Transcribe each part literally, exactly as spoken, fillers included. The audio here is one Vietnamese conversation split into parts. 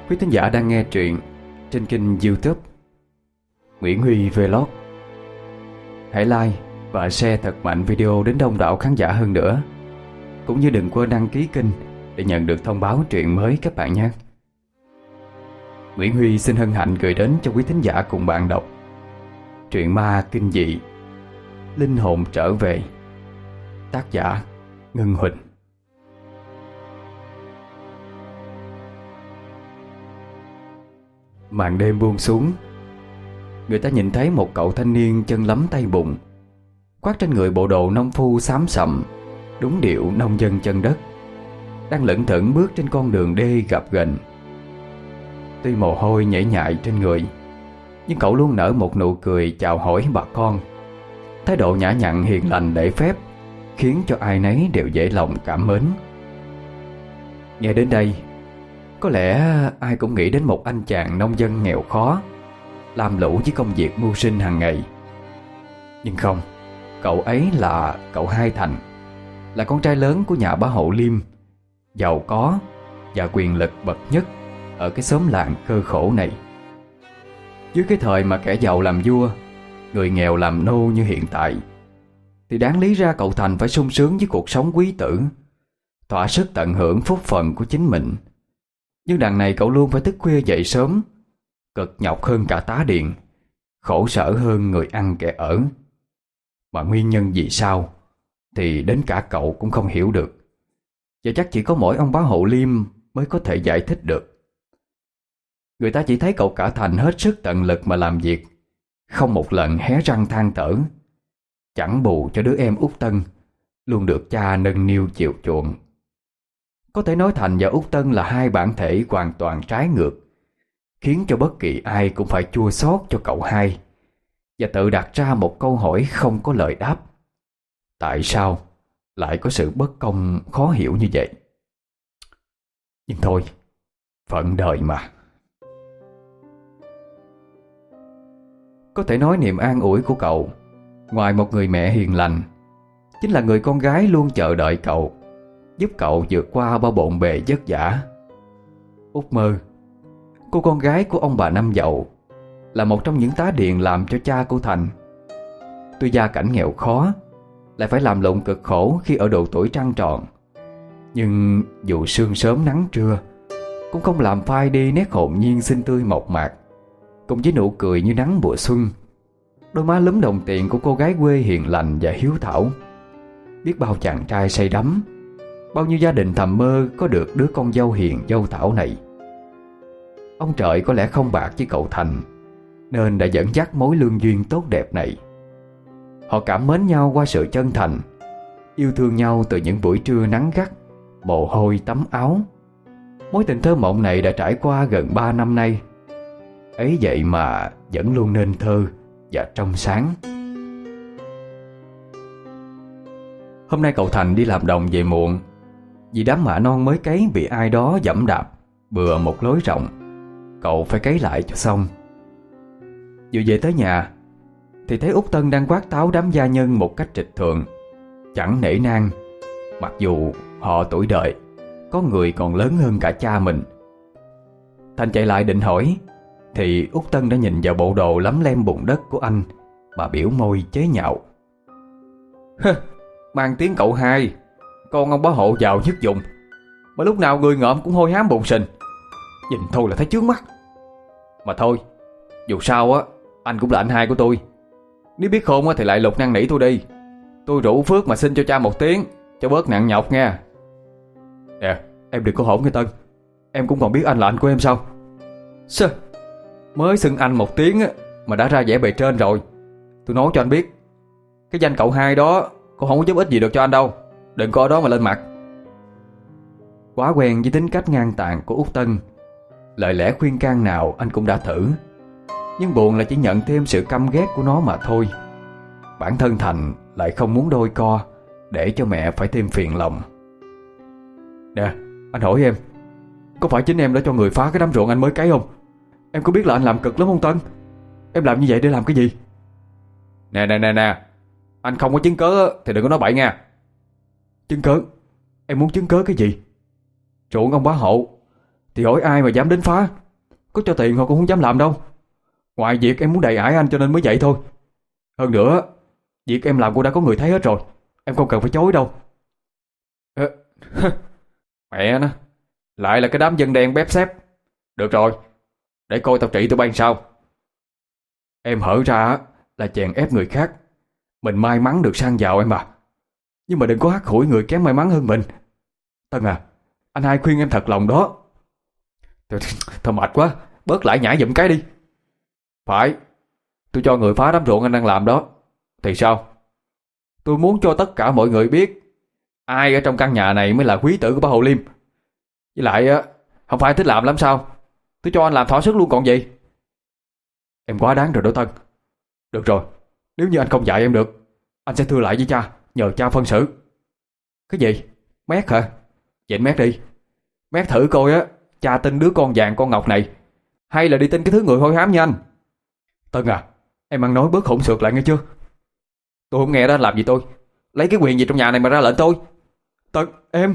Quý thính giả đang nghe truyện trên kênh YouTube Nguyễn Huy Vlog. Hãy like và share thật mạnh video đến đông đảo khán giả hơn nữa. Cũng như đừng quên đăng ký kênh để nhận được thông báo truyện mới các bạn nhé. Nguyễn Huy xin hân hạnh gửi đến cho quý thính giả cùng bạn đọc truyện ma kinh dị Linh hồn trở về, tác giả Ngân Huỳnh. Màn đêm buông xuống, người ta nhìn thấy một cậu thanh niên chân lấm tay bùn, khoác trên người bộ đồ nông phu xám xậm, đúng điệu nông dân chân đất, đang lững thững bước trên con đường đê gập ghềnh. Tuy mồ hôi nhễ nhại trên người, nhưng cậu luôn nở một nụ cười chào hỏi bà con. Thái độ nhã nhặn hiền lành lễ phép khiến cho ai nấy đều dễ lòng cảm mến. Nghe đến đây, có lẽ ai cũng nghĩ đến một anh chàng nông dân nghèo khó, làm lũ với công việc mưu sinh hàng ngày. Nhưng không, cậu ấy là cậu Hai Thành, là con trai lớn của nhà bá Hậu Liêm, giàu có và quyền lực bậc nhất ở cái xóm làng cơ khổ này. Dưới cái thời mà kẻ giàu làm vua, người nghèo làm nô như hiện tại, thì đáng lý ra cậu Thành phải sung sướng với cuộc sống quý tử, thỏa sức tận hưởng phúc phần của chính mình. Nhưng đằng này cậu luôn phải thức khuya dậy sớm, cực nhọc hơn cả tá điền, khổ sở hơn người ăn kẻ ở. Mà nguyên nhân vì sao thì đến cả cậu cũng không hiểu được, và chắc chỉ có mỗi ông bá Hậu Liêm mới có thể giải thích được. Người ta chỉ thấy cậu cả Thành hết sức tận lực mà làm việc, không một lần hé răng than thở, chẳng bù cho đứa em Út Tân luôn được cha nâng niu chiều chuộng. Có thể nói Thành và Út Tân là hai bản thể hoàn toàn trái ngược, khiến cho bất kỳ ai cũng phải chua xót cho cậu hai, và tự đặt ra một câu hỏi không có lời đáp: tại sao lại có sự bất công khó hiểu như vậy? Nhưng thôi, phận đời mà. Có thể nói niềm an ủi của cậu, ngoài một người mẹ hiền lành, chính là người con gái luôn chờ đợi cậu, giúp cậu vượt qua bao bộn bề vất vả. Út Mơ, cô con gái của ông bà Năm Dậu, là một trong những tá điền làm cho cha của Thành. Tuy gia cảnh nghèo khó, lại phải làm lụng cực khổ khi ở độ tuổi trăng tròn, nhưng dù sương sớm nắng trưa cũng không làm phai đi nét hồn nhiên xinh tươi mộc mạc, cùng với nụ cười như nắng mùa xuân. Đôi má lúm đồng tiền của cô gái quê hiền lành và hiếu thảo. Biết bao chàng trai say đắm, bao nhiêu gia đình thầm mơ có được đứa con dâu hiền dâu thảo này. Ông trời có lẽ không bạc với cậu Thành, nên đã dẫn dắt mối lương duyên tốt đẹp này. Họ cảm mến nhau qua sự chân thành, yêu thương nhau từ những buổi trưa nắng gắt, mồ hôi tắm áo. Mối tình thơ mộng này đã trải qua gần ba năm nay, ấy vậy mà vẫn luôn nên thơ và trong sáng. Hôm nay cậu Thành đi làm đồng về muộn, vì đám mạ non mới cấy bị ai đó giẫm đạp bừa một lối rộng, cậu phải cấy lại cho xong. Vừa về tới nhà thì thấy Út Tân đang quát tháo đám gia nhân một cách trịch thượng, chẳng nể nang, mặc dù họ tuổi đời, có người còn lớn hơn cả cha mình. Thành chạy lại định hỏi, thì Út Tân đã nhìn vào bộ đồ lấm lem bùn đất của anh mà biểu môi chế nhạo: mang tiếng cậu Hai, con ông bá hộ giàu nhất vùng, mà lúc nào người ngợm cũng hôi hám bụng sình, nhìn thôi là thấy chướng mắt. Mà thôi, dù sao á, anh cũng là anh hai của tôi, nếu biết khôn á thì lại lục năn nỉ tôi đi. Tôi rủ Phước mà xin cho cha một tiếng, cho bớt nặng nhọc nha. Nè, em đừng có hỗn nghe Tân, em cũng còn biết anh là anh của em sao? Sơ, mới xưng anh một tiếng á mà đã ra vẻ bề trên rồi. Tôi nói cho anh biết, cái danh cậu Hai đó cũng không có giúp ích gì được cho anh đâu, đừng có ở đó mà lên mặt. Quá quen với tính cách ngang tàn của Út Tân, lời lẽ khuyên can nào anh cũng đã thử, nhưng buồn là chỉ nhận thêm sự căm ghét của nó mà thôi. Bản thân Thành lại không muốn đôi co để cho mẹ phải thêm phiền lòng. Nè, anh hỏi em, có phải chính em đã cho người phá cái đám ruộng anh mới cấy không? Em có biết là anh làm cực lắm không Tân? Em làm như vậy để làm cái gì? Nè nè nè nè, anh không có chứng cớ thì đừng có nói bậy nha. Chứng cớ? Em muốn chứng cớ cái gì? Ruộng ông bá hộ thì hỏi ai mà dám đến phá. Có cho tiền họ cũng không dám làm đâu. Ngoài việc em muốn đầy ải anh cho nên mới vậy thôi. Hơn nữa, việc em làm cũng đã có người thấy hết rồi. Em không cần phải chối đâu. Ờ, mẹ nó, lại là cái đám dân đen bép xép. Được rồi, để coi tao trị tụi bay sao. Em hở ra á, là chèn ép người khác. Mình may mắn được sang giàu em à. Nhưng mà đừng có hắt hủi người kém may mắn hơn mình. Tân à, anh hai khuyên em thật lòng đó. Thôi, thôi mệt quá, bớt lại nhảy giùm cái đi. Phải, tôi cho người phá đám ruộng anh đang làm đó. Thì sao? Tôi muốn cho tất cả mọi người biết ai ở trong căn nhà này mới là quý tử của bá Hộ Liêm. Với lại á, không phải thích làm lắm sao? Tôi cho anh làm thỏa sức luôn còn gì. Em quá đáng rồi đó Tân. Được rồi, nếu như anh không dạy em được, anh sẽ thưa lại với cha, nhờ cha phân xử. Cái gì? Mét hả? Vậy mét đi. Mét thử coi á, cha tin đứa con vàng con ngọc này, hay là đi tin cái thứ người hôi hám như anh. Tân à, em ăn nói bớt hỗn xược lại nghe chưa? Tôi không nghe đó, làm gì tôi? Lấy cái quyền gì trong nhà này mà ra lệnh tôi? Tân, em...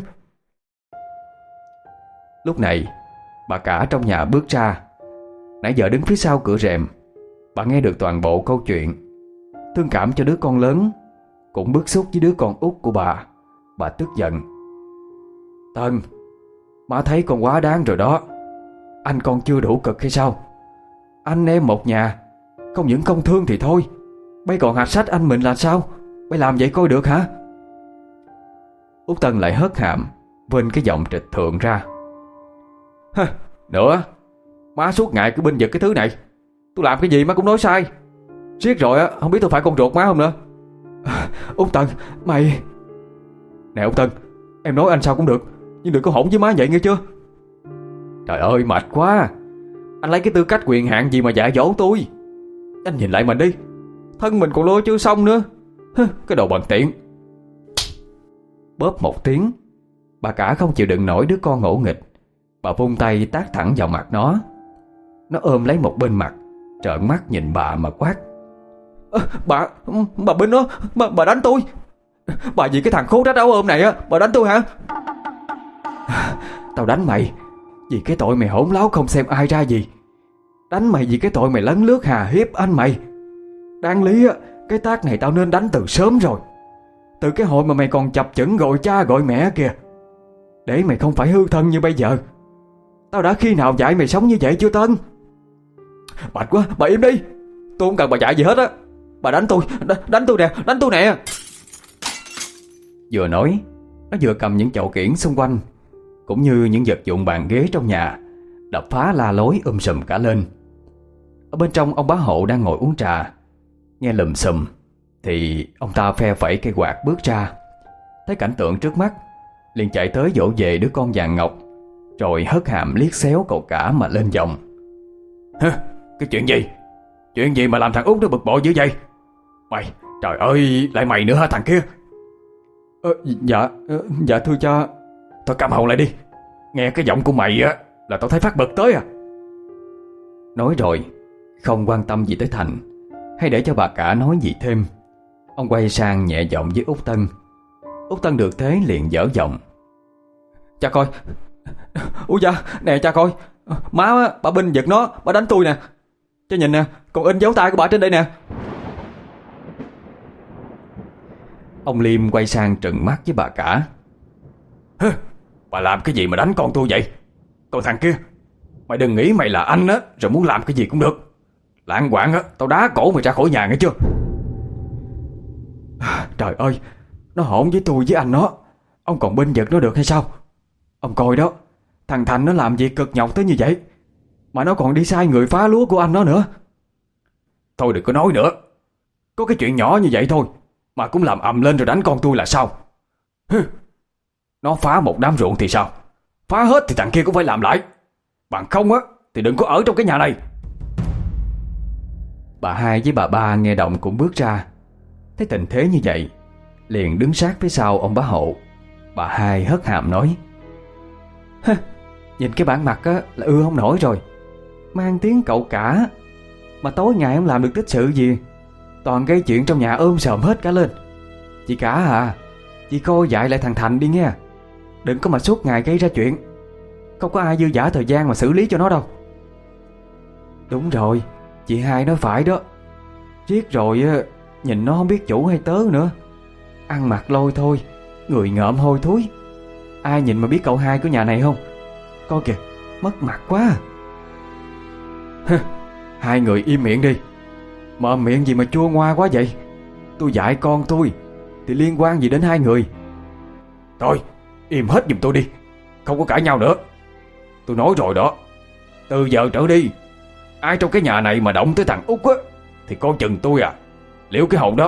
Lúc này, bà cả trong nhà bước ra. Nãy giờ đứng phía sau cửa rèm. Bà nghe được toàn bộ câu chuyện, thương cảm cho đứa con lớn, cũng bức xúc với đứa con út của bà. Bà tức giận. Tân, má thấy con quá đáng rồi đó. Anh con chưa đủ cực hay sao? Anh em một nhà, không những không thương thì thôi, bây còn hạch sách anh mình là sao? Bây làm vậy coi được hả? Út Tân lại hớt hàm, vênh cái giọng trịch thượng ra. Hơ, nữa, má suốt ngày cứ binh vực cái thứ này. Tôi làm cái gì má cũng nói sai. Riết rồi á, không biết tôi phải con ruột má không nữa. Út Tân, mày... Nè Út Tân, em nói anh sao cũng được, nhưng đừng có hỗn với má vậy nghe chưa? Trời ơi mệt quá. Anh lấy cái tư cách quyền hạn gì mà dạy dỗ tôi? Anh nhìn lại mình đi, thân mình còn lo chưa xong nữa. Cái đồ bần tiện. Bóp một tiếng, bà cả không chịu đựng nổi đứa con ngỗ nghịch. Bà vung tay tát thẳng vào mặt nó. Nó ôm lấy một bên mặt, trợn mắt nhìn bà mà quát. À, bà, bà bên đó, bà, bà đánh tôi. Bà vì cái thằng khốn rách áo ôm này á, bà đánh tôi hả? Tao đánh mày vì cái tội mày hỗn láo không xem ai ra gì. Đánh mày vì cái tội mày lấn lướt hà hiếp anh mày. Đáng lý á, cái tát này tao nên đánh từ sớm rồi, từ cái hồi mà mày còn chập chững gọi cha gọi mẹ kìa, để mày không phải hư thân như bây giờ. Tao đã khi nào dạy mày sống như vậy chưa Tân? Mệt quá, bà im đi. Tôi không cần bà dạy gì hết á. Bà đánh tôi, đánh, đánh tôi nè, đánh tôi nè. Vừa nói, nó vừa cầm những chậu kiển xung quanh, cũng như những vật dụng bàn ghế trong nhà, đập phá la lối um sùm cả lên. Ở bên trong, ông bá Hộ đang ngồi uống trà. Nghe lùm xùm thì ông ta phe phẩy cây quạt bước ra. Thấy cảnh tượng trước mắt, liền chạy tới dỗ về đứa con vàng ngọc, rồi hất hàm liếc xéo cậu cả mà lên giọng. Hả? Cái chuyện gì? Chuyện gì mà làm thằng Út nó bực bội dữ vậy? Mày, trời ơi, lại mày nữa hả thằng kia? Ờ, dạ, dạ thưa cha. Thôi câm họng lại đi. Nghe cái giọng của mày á là tao thấy phát bực tới à. Nói rồi, không quan tâm gì tới Thành, hay để cho bà cả nói gì thêm, ông quay sang nhẹ giọng với Út Tân. Út Tân được thế liền dở giọng. Cha coi. Ui da, nè cha coi. Má á, bà binh giật nó, bà đánh tôi nè. Cha nhìn nè, còn in dấu tay của bà trên đây nè. Ông Liêm quay sang trừng mắt với bà cả. Hơ, bà làm cái gì mà đánh con tôi vậy? Còn thằng kia, mày đừng nghĩ mày là anh á rồi muốn làm cái gì cũng được. Lạng quạng á, tao đá cổ mày ra khỏi nhà nghe chưa? Trời ơi, nó hỗn với tôi với anh nó, ông còn binh vực nó được hay sao? Ông coi đó, thằng Thành nó làm việc cực nhọc tới như vậy, mà nó còn đi sai người phá lúa của anh nó nữa. Thôi đừng có nói nữa. Có cái chuyện nhỏ như vậy thôi mà cũng làm ầm lên rồi đánh con tôi là sao? Hừ. Nó phá một đám ruộng thì sao? Phá hết thì thằng kia cũng phải làm lại. Bằng không á thì đừng có ở trong cái nhà này. Bà hai với bà ba nghe động cũng bước ra. Thấy tình thế như vậy, liền đứng sát phía sau ông bá Hộ. Bà hai hất hàm nói. Nhìn cái bản mặt á là ưa không nổi rồi. Mang tiếng cậu cả, mà tối ngày không làm được tích sự gì, toàn gây chuyện trong nhà ôm sòm hết cả lên. Chị cả à, chị coi dạy lại thằng Thành đi nghe, đừng có mà suốt ngày gây ra chuyện. Không có ai dư dả thời gian mà xử lý cho nó đâu. Đúng rồi, chị hai nói phải đó. Riết rồi á, nhìn nó không biết chủ hay tớ nữa. Ăn mặc lôi thôi, người ngợm hôi thối. Ai nhìn mà biết cậu hai của nhà này không? Coi kìa, mất mặt quá. Hai người im miệng đi. Mở miệng gì mà chua ngoa quá vậy? Tôi dạy con tôi thì liên quan gì đến hai người? Thôi, im hết giùm tôi đi. Không có cãi nhau nữa. Tôi nói rồi đó, từ giờ trở đi, ai trong cái nhà này mà động tới thằng Út á thì coi chừng tôi à, liễu cái hồn đó.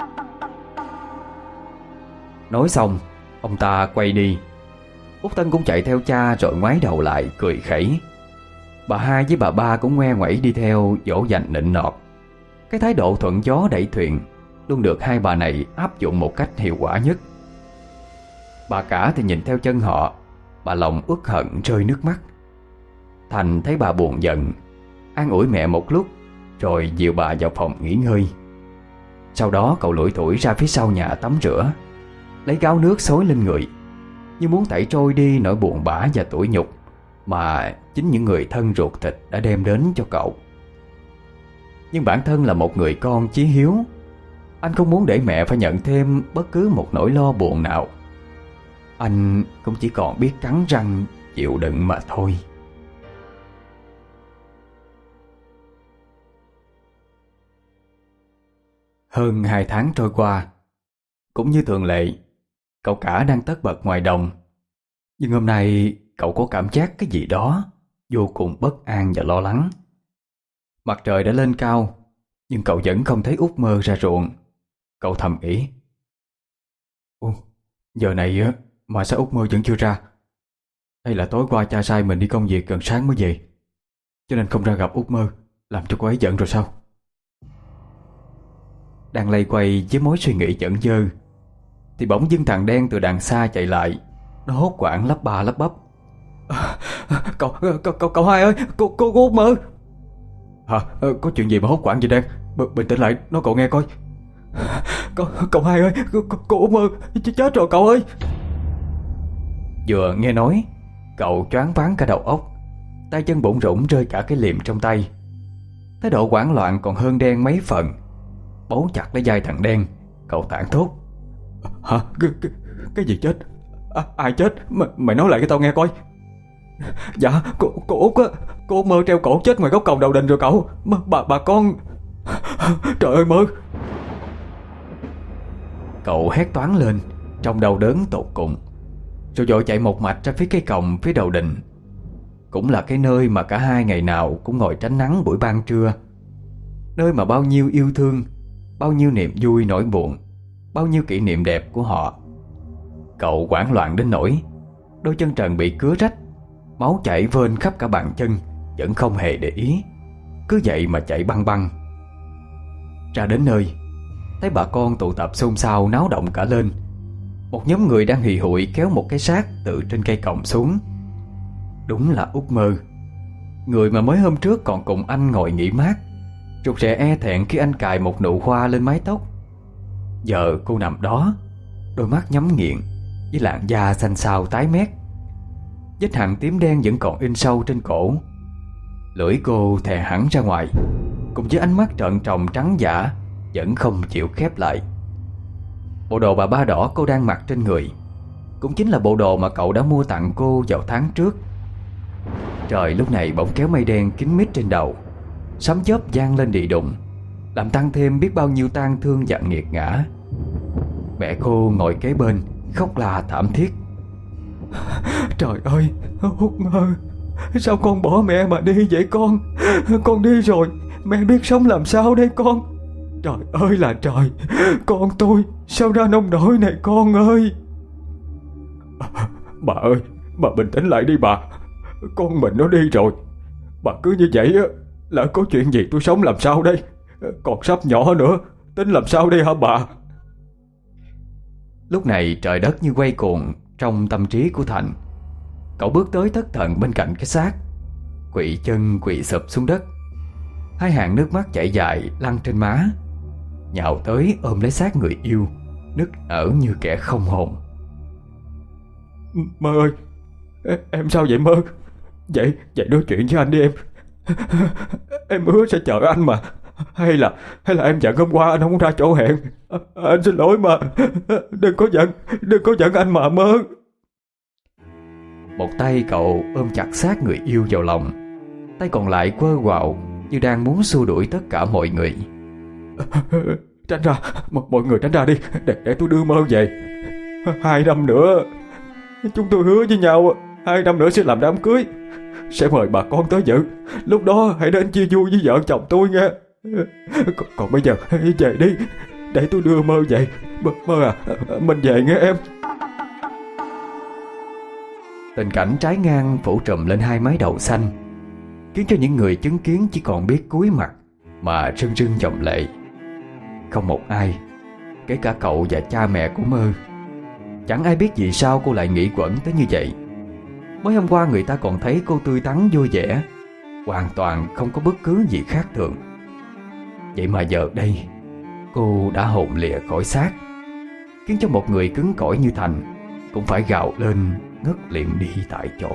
Nói xong, ông ta quay đi. Út Tân cũng chạy theo cha rồi ngoái đầu lại cười khẩy. Bà hai với bà ba cũng ngoe ngoẩy đi theo dỗ dành nịnh nọt. Cái thái độ thuận gió đẩy thuyền luôn được hai bà này áp dụng một cách hiệu quả nhất. Bà cả thì nhìn theo chân họ, bà lòng uất hận rơi nước mắt. Thành thấy bà buồn giận, an ủi mẹ một lúc rồi dìu bà vào phòng nghỉ ngơi. Sau đó cậu lủi thủi ra phía sau nhà tắm rửa, lấy gáo nước xối lên người, như muốn tẩy trôi đi nỗi buồn bã và tủi nhục mà chính những người thân ruột thịt đã đem đến cho cậu. Nhưng bản thân là một người con chí hiếu, anh không muốn để mẹ phải nhận thêm bất cứ một nỗi lo buồn nào. Anh cũng chỉ còn biết cắn răng chịu đựng mà thôi. Hơn hai tháng trôi qua. Cũng như thường lệ, cậu cả đang tất bật ngoài đồng. Nhưng hôm nay cậu có cảm giác cái gì đó vô cùng bất an và lo lắng. Mặt trời đã lên cao, nhưng cậu vẫn không thấy Út Mơ ra ruộng. Cậu thầm nghĩ: Ồ, giờ này á mà sao Út Mơ vẫn chưa ra? Hay là tối qua cha sai mình đi công việc gần sáng mới về, cho nên không ra gặp Út Mơ, làm cho cô ấy giận rồi sao? Đang lây quay với mối suy nghĩ giận dơ thì bỗng dưng thằng đen từ đằng xa chạy lại. Nó hốt hoảng lắp ba lắp bắp: à, cậu, cậu, cậu, cậu hai ơi, cô, cô, cô Út Mơ. Hả? Có chuyện gì mà hốt hoảng vậy đen? B bình tĩnh lại, nói cậu nghe coi. Cậu, cậu hai ơi, cô, cô Út Mơ chết rồi cậu ơi. Vừa nghe nói, cậu choáng váng cả đầu óc, tay chân bủn rủn rơi cả cái liềm trong tay. Thái độ hoảng loạn còn hơn đen mấy phần. Bấu chặt lấy vai thằng đen, cậu tảng thốt: Hả? Cái, cái, cái gì chết? À, ai chết? M mày nói lại cho tao nghe coi. Dạ, cô, cô Út á, cô Mơ treo cổ chết ngoài góc cầu đầu đình rồi cậu. M bà, bà con... Trời ơi Mơ! Cậu hét toáng lên trong đau đớn tột cùng, rồi vội chạy một mạch ra phía cây còng phía đầu đình. Cũng là cái nơi mà cả hai ngày nào cũng ngồi tránh nắng buổi ban trưa. Nơi mà bao nhiêu yêu thương, bao nhiêu niềm vui nỗi buồn, bao nhiêu kỷ niệm đẹp của họ. Cậu hoảng loạn đến nỗi đôi chân trần bị cứa rách, máu chảy vênh khắp cả bàn chân, vẫn không hề để ý, cứ vậy mà chạy băng băng. Ra đến nơi, thấy bà con tụ tập xôn xao náo động cả lên. Một nhóm người đang hì hụi kéo một cái xác từ trên cây còng xuống. Đúng là Út Mơ, người mà mới hôm trước còn cùng anh ngồi nghỉ mát, rụt rè e thẹn khi anh cài một nụ hoa lên mái tóc. Giờ cô nằm đó, đôi mắt nhắm nghiền, với làn da xanh xao tái mét. Vết hằn tím đen vẫn còn in sâu trên cổ. Lưỡi cô thè hẳn ra ngoài, cùng với ánh mắt trợn tròn trắng dã vẫn không chịu khép lại. Bộ đồ bà ba đỏ cô đang mặc trên người cũng chính là bộ đồ mà cậu đã mua tặng cô vào tháng trước. Trời lúc này bỗng kéo mây đen kín mít trên đầu, sấm chớp vang lên đì đùng, làm tăng thêm biết bao nhiêu tang thương và nghiệt ngã. Mẹ cô ngồi kế bên khóc la thảm thiết: Trời ơi, Út Mơ, sao con bỏ mẹ mà đi vậy con? Con đi rồi, mẹ biết sống làm sao đây con? Trời ơi là trời, con tôi sao ra nông nỗi này con ơi? Bà ơi, bà bình tĩnh lại đi bà. Con mình nó đi rồi, bà cứ như vậy á, lỡ có chuyện gì tôi sống làm sao đây? Còn sắp nhỏ nữa, tính làm sao đây hả bà? Lúc này trời đất như quay cuồng trong tâm trí của Thành. Cậu bước tới thất thần bên cạnh cái xác, quỵ chân quỵ sụp xuống đất. Hai hàng nước mắt chảy dài lăn trên má, nhào tới ôm lấy xác người yêu, nức nở như kẻ không hồn. Mơ ơi, Em sao vậy Mơ? Vậy, vậy nói chuyện với anh đi em. Em hứa sẽ chờ anh mà. Hay là hay là em giận hôm qua anh không ra chỗ hẹn? À, anh xin lỗi mà. Đừng có giận, đừng có giận anh mà Mơ. Một tay cậu ôm chặt sát người yêu vào lòng, tay còn lại quơ quào như đang muốn xua đuổi tất cả mọi người. Tránh ra, mọi người tránh ra đi, để, để tôi đưa Mơ về. Hai năm nữa chúng tôi hứa với nhau, hai năm nữa sẽ làm đám cưới, sẽ mời bà con tới dự. Lúc đó hãy đến chia vui với vợ chồng tôi nghe. Còn, còn bây giờ về đi, để tôi đưa Mơ về. Mơ, Mơ à, mình về nghe em. Tình cảnh trái ngang phủ trùm lên hai mái đầu xanh, khiến cho những người chứng kiến chỉ còn biết cúi mặt mà rưng rưng dòng lệ. Không một ai, kể cả cậu và cha mẹ của Mơ, chẳng ai biết vì sao cô lại nghĩ quẩn tới như vậy. Mới hôm qua người ta còn thấy cô tươi tắn vui vẻ, hoàn toàn không có bất cứ gì khác thường. Vậy mà giờ đây cô đã hồn lìa khỏi xác, khiến cho một người cứng cỏi như Thành cũng phải gào lên ngất liệm đi tại chỗ.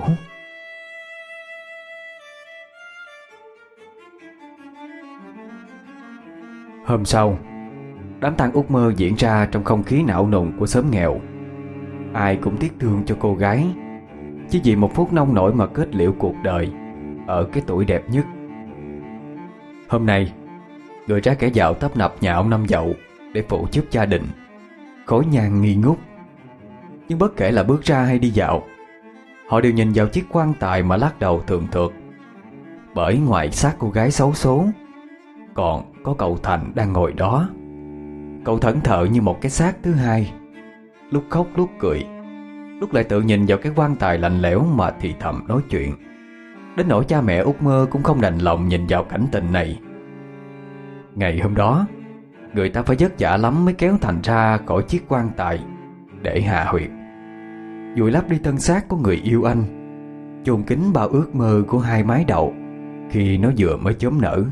Hôm sau, đám tang út Mơ diễn ra trong không khí não nùng của xóm nghèo. Ai cũng tiếc thương cho cô gái, chỉ vì một phút nông nổi mà kết liễu cuộc đời ở cái tuổi đẹp nhất. Hôm nay, người ra kẻ dạo tấp nập nhà ông Năm Dậu để phụ giúp gia đình, khói nhang nghi ngút. Nhưng bất kể là bước ra hay đi dạo, họ đều nhìn vào chiếc quan tài mà lắc đầu thường thượt. Bởi ngoài xác cô gái xấu số, còn có cậu Thành đang ngồi đó. Cậu thẫn thờ như một cái xác thứ hai, lúc khóc lúc cười, lúc lại tự nhìn vào cái quan tài lạnh lẽo mà thì thầm nói chuyện. Đến nỗi cha mẹ út Mơ cũng không đành lòng nhìn vào cảnh tình này. Ngày hôm đó, người ta phải vất vả lắm mới kéo Thành ra khỏi chiếc quan tài để hạ huyệt, vùi lấp đi thân xác của người yêu anh, chôn kín bao ước mơ của hai mái đầu khi nó vừa mới chớm nở.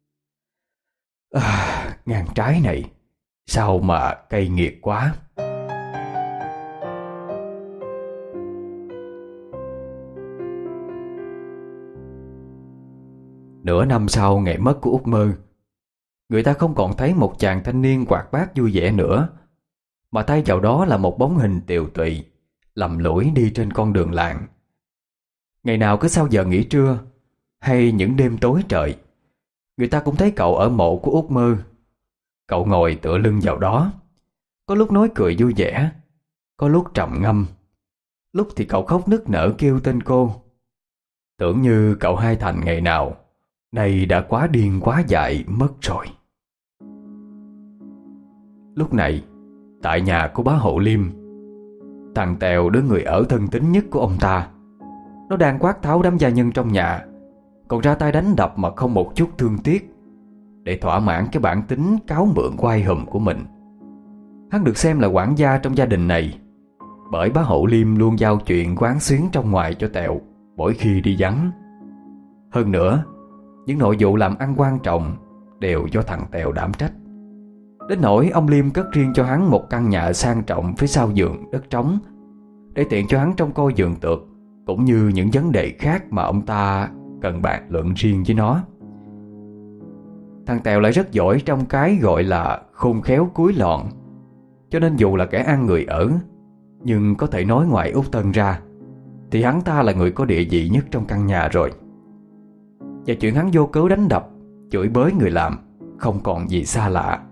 À, ngàn trái này sao mà cay nghiệt quá. Nửa năm sau ngày mất của út Mơ, người ta không còn thấy một chàng thanh niên hoạt bát vui vẻ nữa, mà thay vào đó là một bóng hình tiều tụy lầm lũi đi trên con đường làng. Ngày nào cứ sau giờ nghỉ trưa hay những đêm tối trời, người ta cũng thấy cậu ở mộ của út Mơ. Cậu ngồi tựa lưng vào đó, có lúc nói cười vui vẻ, có lúc trầm ngâm, lúc thì cậu khóc nức nở kêu tên cô. Tưởng như cậu Hai Thành ngày nào nay đã quá điên quá dại mất rồi. Lúc này, tại nhà của bá Hộ Liêm, thằng Tèo, đứa người ở thân tín nhất của ông ta, nó đang quát tháo đám gia nhân trong nhà, còn ra tay đánh đập mà không một chút thương tiếc, để thỏa mãn cái bản tính cáo mượn oai hùm của mình. Hắn được xem là quản gia trong gia đình này, bởi bá Hộ Liêm luôn giao chuyện quán xuyến trong ngoài cho Tèo mỗi khi đi vắng. Hơn nữa, những nội vụ làm ăn quan trọng đều do thằng Tèo đảm trách. Đến nỗi ông Liêm cất riêng cho hắn một căn nhà sang trọng phía sau vườn đất trống, để tiện cho hắn trông coi vườn tược, cũng như những vấn đề khác mà ông ta cần bàn luận riêng với nó. Thằng Tèo lại rất giỏi trong cái gọi là khôn khéo cúi lọn, cho nên dù là kẻ ăn người ở, nhưng có thể nói ngoài Út Tân ra thì hắn ta là người có địa vị nhất trong căn nhà rồi. Và chuyện hắn vô cớ đánh đập, chửi bới người làm không còn gì xa lạ.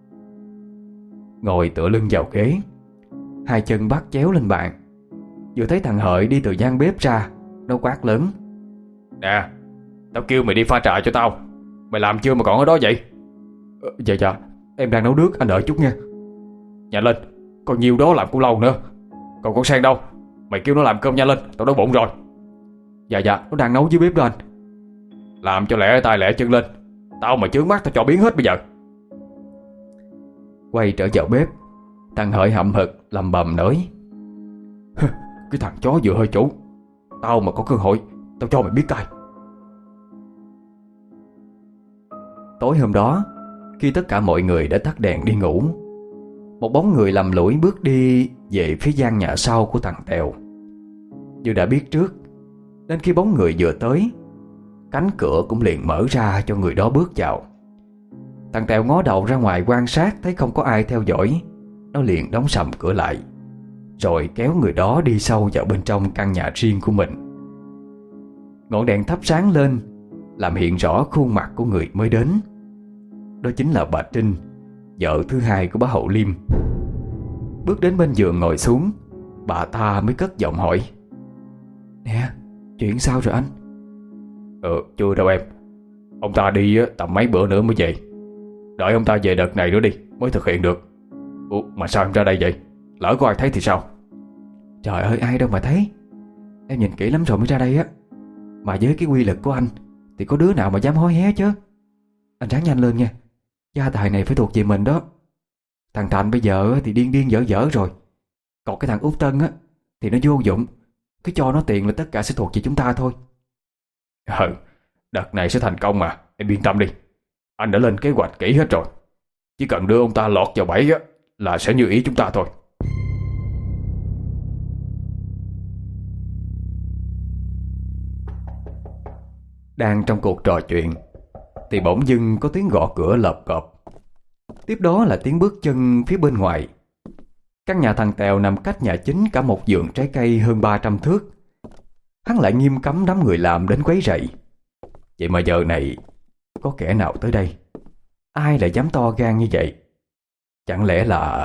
Ngồi tựa lưng vào ghế, hai chân bắt chéo lên bàn, vừa thấy thằng Hợi đi từ gian bếp ra, nó quát lớn: Nè, tao kêu mày đi pha trà cho tao, mày làm chưa mà còn ở đó vậy? Ờ, dạ dạ, em đang nấu nước, anh đợi chút nha. Nhanh lên, còn nhiều đó làm cũng lâu nữa. Còn con Sen đâu? Mày kêu nó làm cơm nhanh lên, tao đói bụng rồi. Dạ dạ, nó đang nấu dưới bếp đó anh. Làm cho lẹ tay lẹ chân lên, tao mà chướng mắt tao cho biến hết bây giờ. Quay trở vào bếp, thằng Hợi hậm hực lầm bầm nói: Cái thằng chó vừa hơi chủ, tao mà có cơ hội tao cho mày biết tay. Tối hôm đó, khi tất cả mọi người đã tắt đèn đi ngủ, một bóng người lầm lũi bước đi về phía gian nhà sau của thằng Tèo. Như đã biết trước, nên khi bóng người vừa tới, cánh cửa cũng liền mở ra cho người đó bước vào. Thằng Tèo ngó đầu ra ngoài quan sát, thấy không có ai theo dõi, nó liền đóng sầm cửa lại, rồi kéo người đó đi sâu vào bên trong căn nhà riêng của mình. Ngọn đèn thắp sáng lên, làm hiện rõ khuôn mặt của người mới đến. Đó chính là bà Trinh, vợ thứ hai của bá Hậu Liêm. Bước đến bên giường ngồi xuống, bà ta mới cất giọng hỏi: "Nè, chuyện sao rồi anh?" "Ờ, chưa đâu em. Ông ta đi tầm mấy bữa nữa mới về. Đợi ông ta về đợt này nữa đi mới thực hiện được. Ủa, mà sao em ra đây vậy? Lỡ có ai thấy thì sao?" "Trời ơi, ai đâu mà thấy. Em nhìn kỹ lắm rồi mới ra đây á. Mà với cái quy lực của anh thì có đứa nào mà dám hối hé chứ. Anh ráng nhanh lên nha, gia tài này phải thuộc về mình đó. Thằng Thành bây giờ thì điên điên dở dở rồi. Còn cái thằng Út Tân á thì nó vô dụng. Cứ cho nó tiền là tất cả sẽ thuộc về chúng ta thôi." "Ừ, đợt này sẽ thành công mà, em yên tâm đi. Anh đã lên kế hoạch kỹ hết rồi. Chỉ cần đưa ông ta lọt vào bẫy á là sẽ như ý chúng ta thôi." Đang trong cuộc trò chuyện thì bỗng dưng có tiếng gõ cửa lợp cộp. Tiếp đó là tiếng bước chân phía bên ngoài. Căn nhà thằng Tèo nằm cách nhà chính cả một vườn trái cây hơn ba trăm thước. Hắn lại nghiêm cấm đám người làm đến quấy rầy. Vậy mà giờ này có kẻ nào tới đây? Ai lại dám to gan như vậy? Chẳng lẽ là...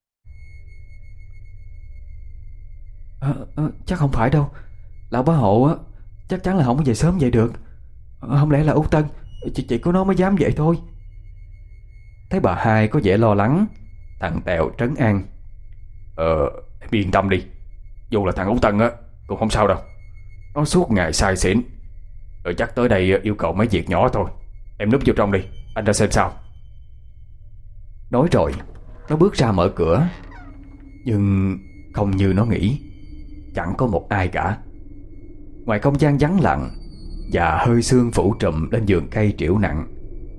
À, à, chắc không phải đâu. Lão bá hộ á chắc chắn là không có về sớm vậy được. À, không lẽ là Út Tân? Chị, chị của nó mới dám vậy thôi. Thấy bà hai có vẻ lo lắng, thằng Tèo trấn an: Ờ, em yên tâm đi. Dù là thằng Út Tân á cũng không sao đâu. Nó suốt ngày sai xỉn. Rồi chắc tới đây yêu cầu mấy việc nhỏ thôi. Em núp vô trong đi, anh ra xem sao. Nói rồi nó bước ra mở cửa. Nhưng không như nó nghĩ, chẳng có một ai cả. Ngoài không gian vắng lặng và hơi sương phủ trùm lên vườn cây trĩu nặng.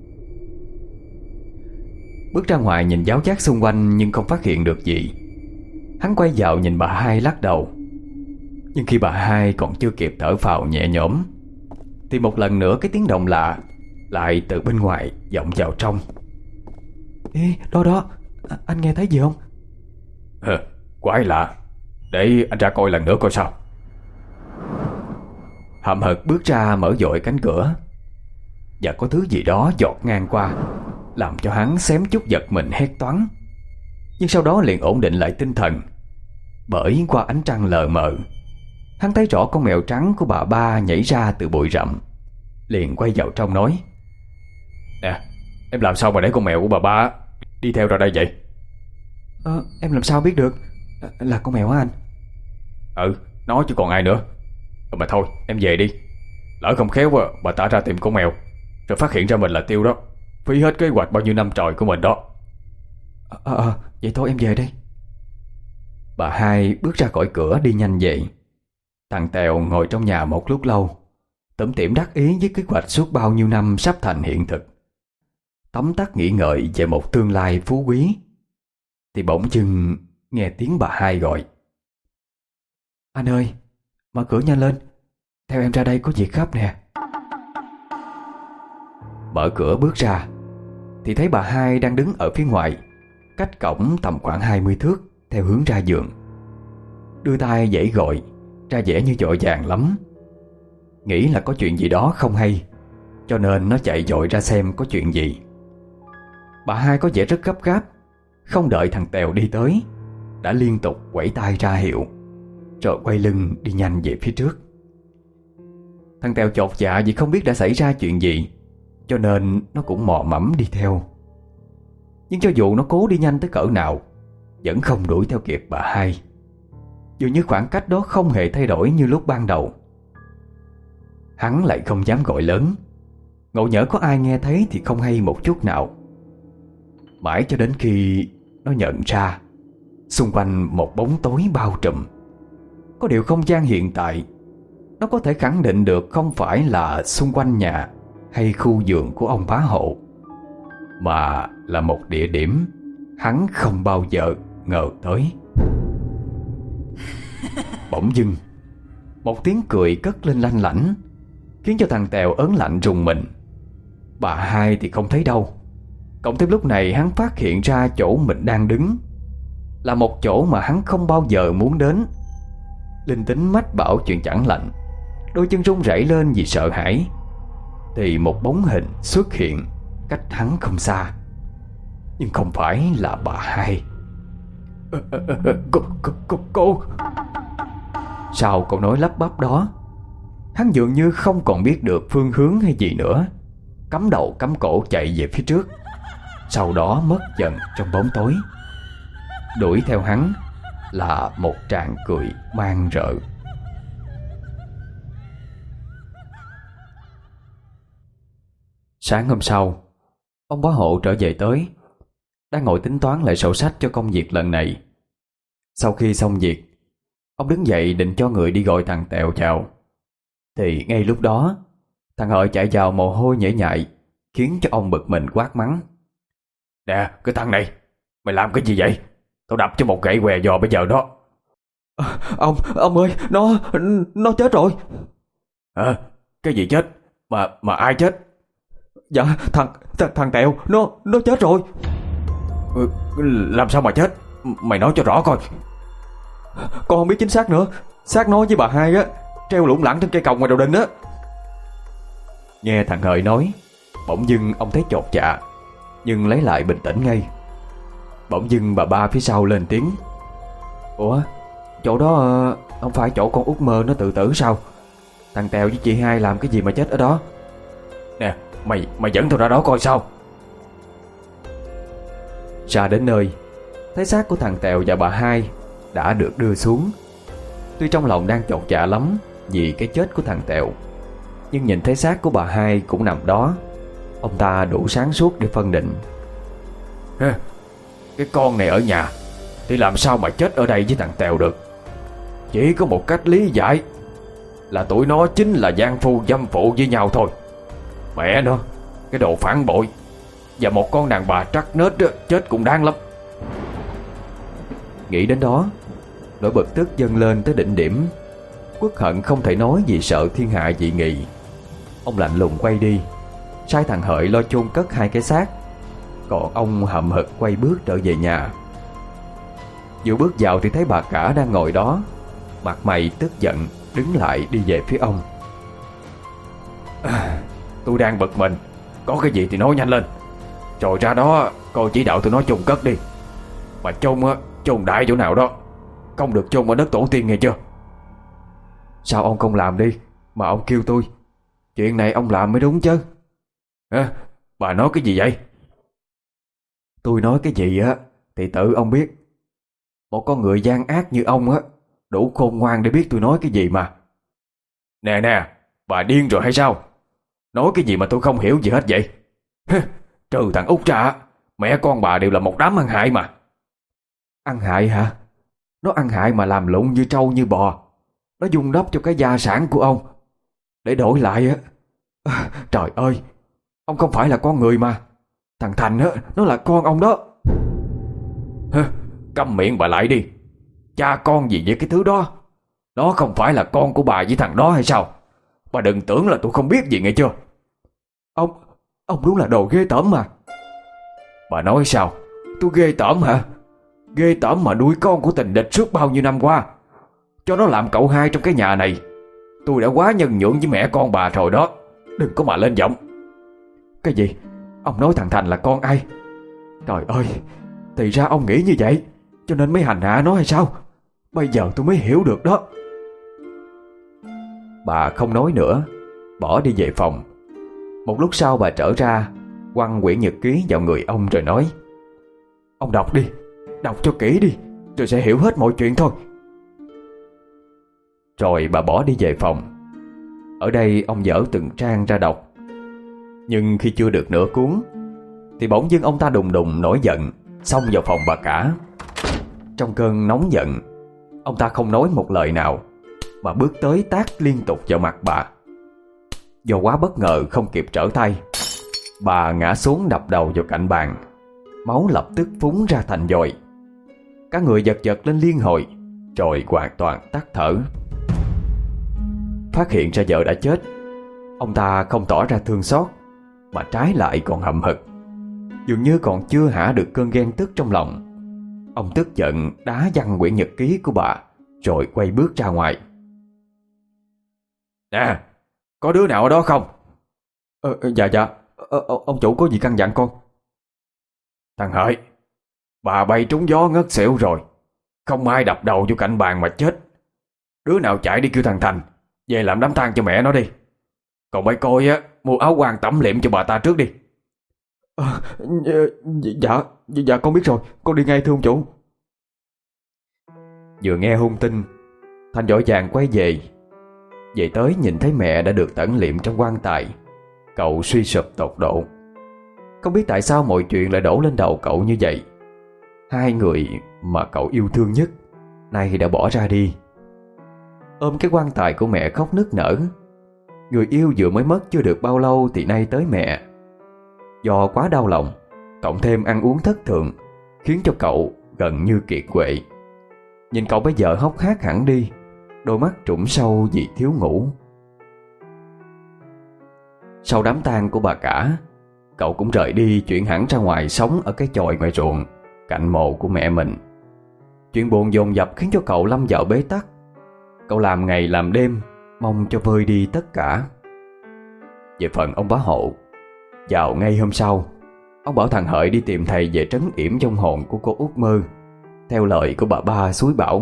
Bước ra ngoài nhìn giáo giác xung quanh nhưng không phát hiện được gì. Hắn quay vào nhìn bà hai lắc đầu. Nhưng khi bà hai còn chưa kịp thở phào nhẹ nhõm thì một lần nữa cái tiếng động lạ lại từ bên ngoài vọng vào trong. "Ê, đó đó, anh nghe thấy gì không?" Hờ, quái lạ. Để anh ra coi lần nữa coi sao. Hậm hực bước ra mở dội cánh cửa. Và có thứ gì đó giọt ngang qua, làm cho hắn xém chút giật mình hét toáng. Nhưng sau đó liền ổn định lại tinh thần. Bởi qua ánh trăng lờ mờ, hắn thấy rõ con mèo trắng của bà ba nhảy ra từ bụi rậm. Liền quay vào trong nói: "Nè, em làm sao mà để con mèo của bà ba đi theo ra đây vậy?" Ờ, em làm sao biết được là con mèo hả anh? Ừ, nói chứ còn ai nữa. Mà thôi, em về đi. Lỡ không khéo bà ta ra tìm con mèo rồi phát hiện ra mình là Tiêu đó, phí hết kế hoạch bao nhiêu năm trời của mình đó. Ờ, ờ, vậy thôi em về đây. Bà hai bước ra khỏi cửa đi nhanh vậy. Thằng Tèo ngồi trong nhà một lúc lâu, tủm tỉm đắc ý với kế hoạch suốt bao nhiêu năm sắp thành hiện thực. Tấm tắc nghĩ ngợi về một tương lai phú quý thì bỗng chừng nghe tiếng bà hai gọi: "Anh ơi, mở cửa nhanh lên, theo em ra đây có việc gấp nè." Mở cửa bước ra thì thấy bà hai đang đứng ở phía ngoài, cách cổng tầm khoảng hai mươi thước theo hướng ra giường. Đưa tay vẫy gọi, ra vẻ như vội vàng lắm. Nghĩ là có chuyện gì đó không hay, cho nên nó chạy vội ra xem có chuyện gì. Bà hai có vẻ rất gấp gáp, không đợi thằng Tèo đi tới đã liên tục quẩy tay ra hiệu, rồi quay lưng đi nhanh về phía trước. Thằng Tèo chột dạ vì không biết đã xảy ra chuyện gì, cho nên nó cũng mò mẫm đi theo. Nhưng cho dù nó cố đi nhanh tới cỡ nào, vẫn không đuổi theo kịp bà hai. Dường như khoảng cách đó không hề thay đổi như lúc ban đầu. Hắn lại không dám gọi lớn, ngộ nhỡ có ai nghe thấy thì không hay một chút nào. Mãi cho đến khi nó nhận ra xung quanh một bóng tối bao trùm. Có điều không gian hiện tại nó có thể khẳng định được không phải là xung quanh nhà hay khu vườn của ông bá hộ, mà là một địa điểm hắn không bao giờ ngờ tới. Bỗng dưng một tiếng cười cất lên lanh lảnh, khiến cho thằng Tèo ớn lạnh rùng mình. Bà hai thì không thấy đâu. Cộng thêm lúc này hắn phát hiện ra chỗ mình đang đứng là một chỗ mà hắn không bao giờ muốn đến. Linh tính mách bảo chuyện chẳng lành, đôi chân run rẩy lên vì sợ hãi, thì một bóng hình xuất hiện cách hắn không xa, nhưng không phải là bà hai. à, à, à, Cô, cô, cô, cô. Sau câu nói lắp bắp đó, hắn dường như không còn biết được phương hướng hay gì nữa, cắm đầu cắm cổ chạy về phía trước, sau đó mất dần trong bóng tối. Đuổi theo hắn là một tràng cười man rợ. Sáng hôm sau, ông bá hộ trở về tới, đang ngồi tính toán lại sổ sách cho công việc lần này. Sau khi xong việc, ông đứng dậy định cho người đi gọi thằng Tèo chào, thì ngay lúc đó thằng Hợi chạy vào mồ hôi nhễ nhại, khiến cho ông bực mình quát mắng: Nè, cái thằng này, mày làm cái gì vậy? Tao đập cho một gậy què giò bây giờ đó. à, Ông, ông ơi, nó, nó chết rồi. À, cái gì chết? Mà, mà ai chết? Dạ, thằng, thằng, thằng Tèo, nó, nó chết rồi. Ừ, làm sao mà chết? Mày nói cho rõ coi. Con không biết chính xác nữa. Xác nó với bà hai á treo lủng lẳng trên cây còng ngoài đầu đình á. Nghe thằng Hợi nói, bỗng dưng ông thấy chột dạ, nhưng lấy lại bình tĩnh ngay. Bỗng dưng bà ba phía sau lên tiếng: Ủa, chỗ đó không phải chỗ con út Mơ nó tự tử sao? Thằng Tèo với chị hai làm cái gì mà chết ở đó? Nè, mày mày dẫn tao ra đó coi sao. Ra đến nơi, thấy xác của thằng Tèo và bà hai đã được đưa xuống. Tuy trong lòng đang chột dạ lắm vì cái chết của thằng Tèo, nhưng nhìn thấy xác của bà hai cũng nằm đó, ông ta đủ sáng suốt để phân định. Cái con này ở nhà thì làm sao mà chết ở đây với thằng Tèo được? Chỉ có một cách lý giải là tụi nó chính là giang phu dâm phụ với nhau thôi. Mẹ nó, cái đồ phản bội, và một con đàn bà trắc nết đó, chết cũng đáng lắm. Nghĩ đến đó, nỗi bực tức dâng lên tới đỉnh điểm. Uất hận không thể nói vì sợ thiên hạ dị nghị. Ông lạnh lùng quay đi, sai thằng Hợi lo chôn cất hai cái xác, còn ông hậm hực quay bước trở về nhà. Vừa bước vào thì thấy bà cả đang ngồi đó, mặt mày tức giận, đứng lại đi về phía ông. à, Tôi đang bực mình, có cái gì thì nói nhanh lên, rồi ra đó coi chỉ đạo tụi nó chôn cất đi. Mà chôn á, chôn đại chỗ nào đó, không được chôn ở đất tổ tiên nghe chưa? Sao ông không làm đi mà ông kêu tôi? Chuyện này ông làm mới đúng chứ. À, bà nói cái gì vậy? Tôi nói cái gì á thì tự ông biết. Một con người gian ác như ông á đủ khôn ngoan để biết tôi nói cái gì mà. Nè nè, bà điên rồi hay sao? Nói cái gì mà tôi không hiểu gì hết vậy? Trừ thằng Út ra, mẹ con bà đều là một đám ăn hại mà. Ăn hại hả? Nó ăn hại mà làm lụng như trâu như bò. Nó dung đắp cho cái gia sản của ông. Để đổi lại á, à, trời ơi, ông không phải là con người mà. Thằng Thành á, nó là con ông đó. Câm miệng bà lại đi. Cha con gì với cái thứ đó? Nó không phải là con của bà với thằng đó hay sao? Bà đừng tưởng là tôi không biết gì nghe chưa? Ông, ông đúng là đồ ghê tởm mà. Bà nói sao? Tôi ghê tởm hả? Ghê tởm mà nuôi con của tình địch suốt bao nhiêu năm qua, cho nó làm cậu hai trong cái nhà này. Tôi đã quá nhân nhượng với mẹ con bà rồi đó. Đừng có mà lên giọng. Cái gì? Ông nói thằng Thành là con ai? Trời ơi, thì ra ông nghĩ như vậy cho nên mới hành hạ nó hay sao? Bây giờ tôi mới hiểu được đó. Bà không nói nữa, bỏ đi về phòng. Một lúc sau bà trở ra, quăng quyển nhật ký vào người ông rồi nói: Ông đọc đi, đọc cho kỹ đi, rồi sẽ hiểu hết mọi chuyện thôi. Rồi bà bỏ đi về phòng. Ở đây ông dở từng trang ra đọc. Nhưng khi chưa được nửa cuốn thì bỗng dưng ông ta đùng đùng nổi giận, xông vào phòng bà cả. Trong cơn nóng giận, ông ta không nói một lời nào mà bước tới tát liên tục vào mặt bà. Do quá bất ngờ không kịp trở tay, bà ngã xuống đập đầu vào cạnh bàn. Máu lập tức phúng ra thành dội. Các người giật giật lên liên hồi, rồi hoàn toàn tắt thở. phát hiện ra vợ đã chết, ông ta không tỏ ra thương xót, mà trái lại còn hậm hực, dường như còn chưa hả được cơn ghen tức trong lòng. Ông tức giận đá văng quyển nhật ký của bà, rồi quay bước ra ngoài. Nè, có đứa nào ở đó không? Ờ, dạ dạ, ờ, ông chủ có gì căn dặn con? Thằng Hợi, bà bay trúng gió ngất xỉu rồi, không ai đập đầu vô cạnh bàn mà chết. Đứa nào chạy đi kêu thằng Thành về làm đám tang cho mẹ nó đi. Còn bay coi á, mua áo quan tẩm liệm cho bà ta trước đi. À, dạ, dạ con biết rồi, con đi ngay thưa ông chủ. Vừa nghe hung tin, Thành vội vàng quay về. Về tới nhìn thấy mẹ đã được tẩn liệm trong quan tài, cậu suy sụp tột độ. Không biết tại sao mọi chuyện lại đổ lên đầu cậu như vậy. Hai người mà cậu yêu thương nhất nay đã bỏ ra đi. Ôm cái quan tài của mẹ khóc nức nở. Người yêu vừa mới mất chưa được bao lâu thì nay tới mẹ. Do quá đau lòng, cộng thêm ăn uống thất thường, khiến cho cậu gần như kiệt quệ. Nhìn cậu bây giờ hốc hác hẳn đi, đôi mắt trũng sâu vì thiếu ngủ. Sau đám tang của bà cả, cậu cũng rời đi chuyển hẳn ra ngoài sống ở cái chòi ngoài ruộng cạnh mộ của mẹ mình. Chuyện buồn dồn dập khiến cho cậu lâm vào bế tắc. Cậu làm ngày làm đêm, mong cho vơi đi tất cả. Về phần ông bá hộ, vào ngay hôm sau, ông bảo thằng Hợi đi tìm thầy về trấn yểm vong hồn của cô Út Mơ, theo lời của bà ba suối bảo.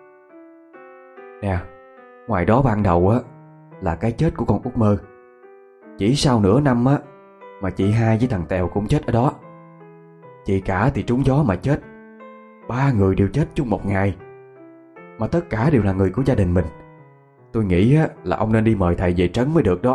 Nè, ngoài đó ban đầu á là cái chết của con Út Mơ. Chỉ sau nửa năm á mà chị hai với thằng Tèo cũng chết ở đó. Chị cả thì trúng gió mà chết. Ba người đều chết chung một ngày, mà tất cả đều là người của gia đình mình. Tôi nghĩ á, là ông nên đi mời thầy về trấn mới được đó.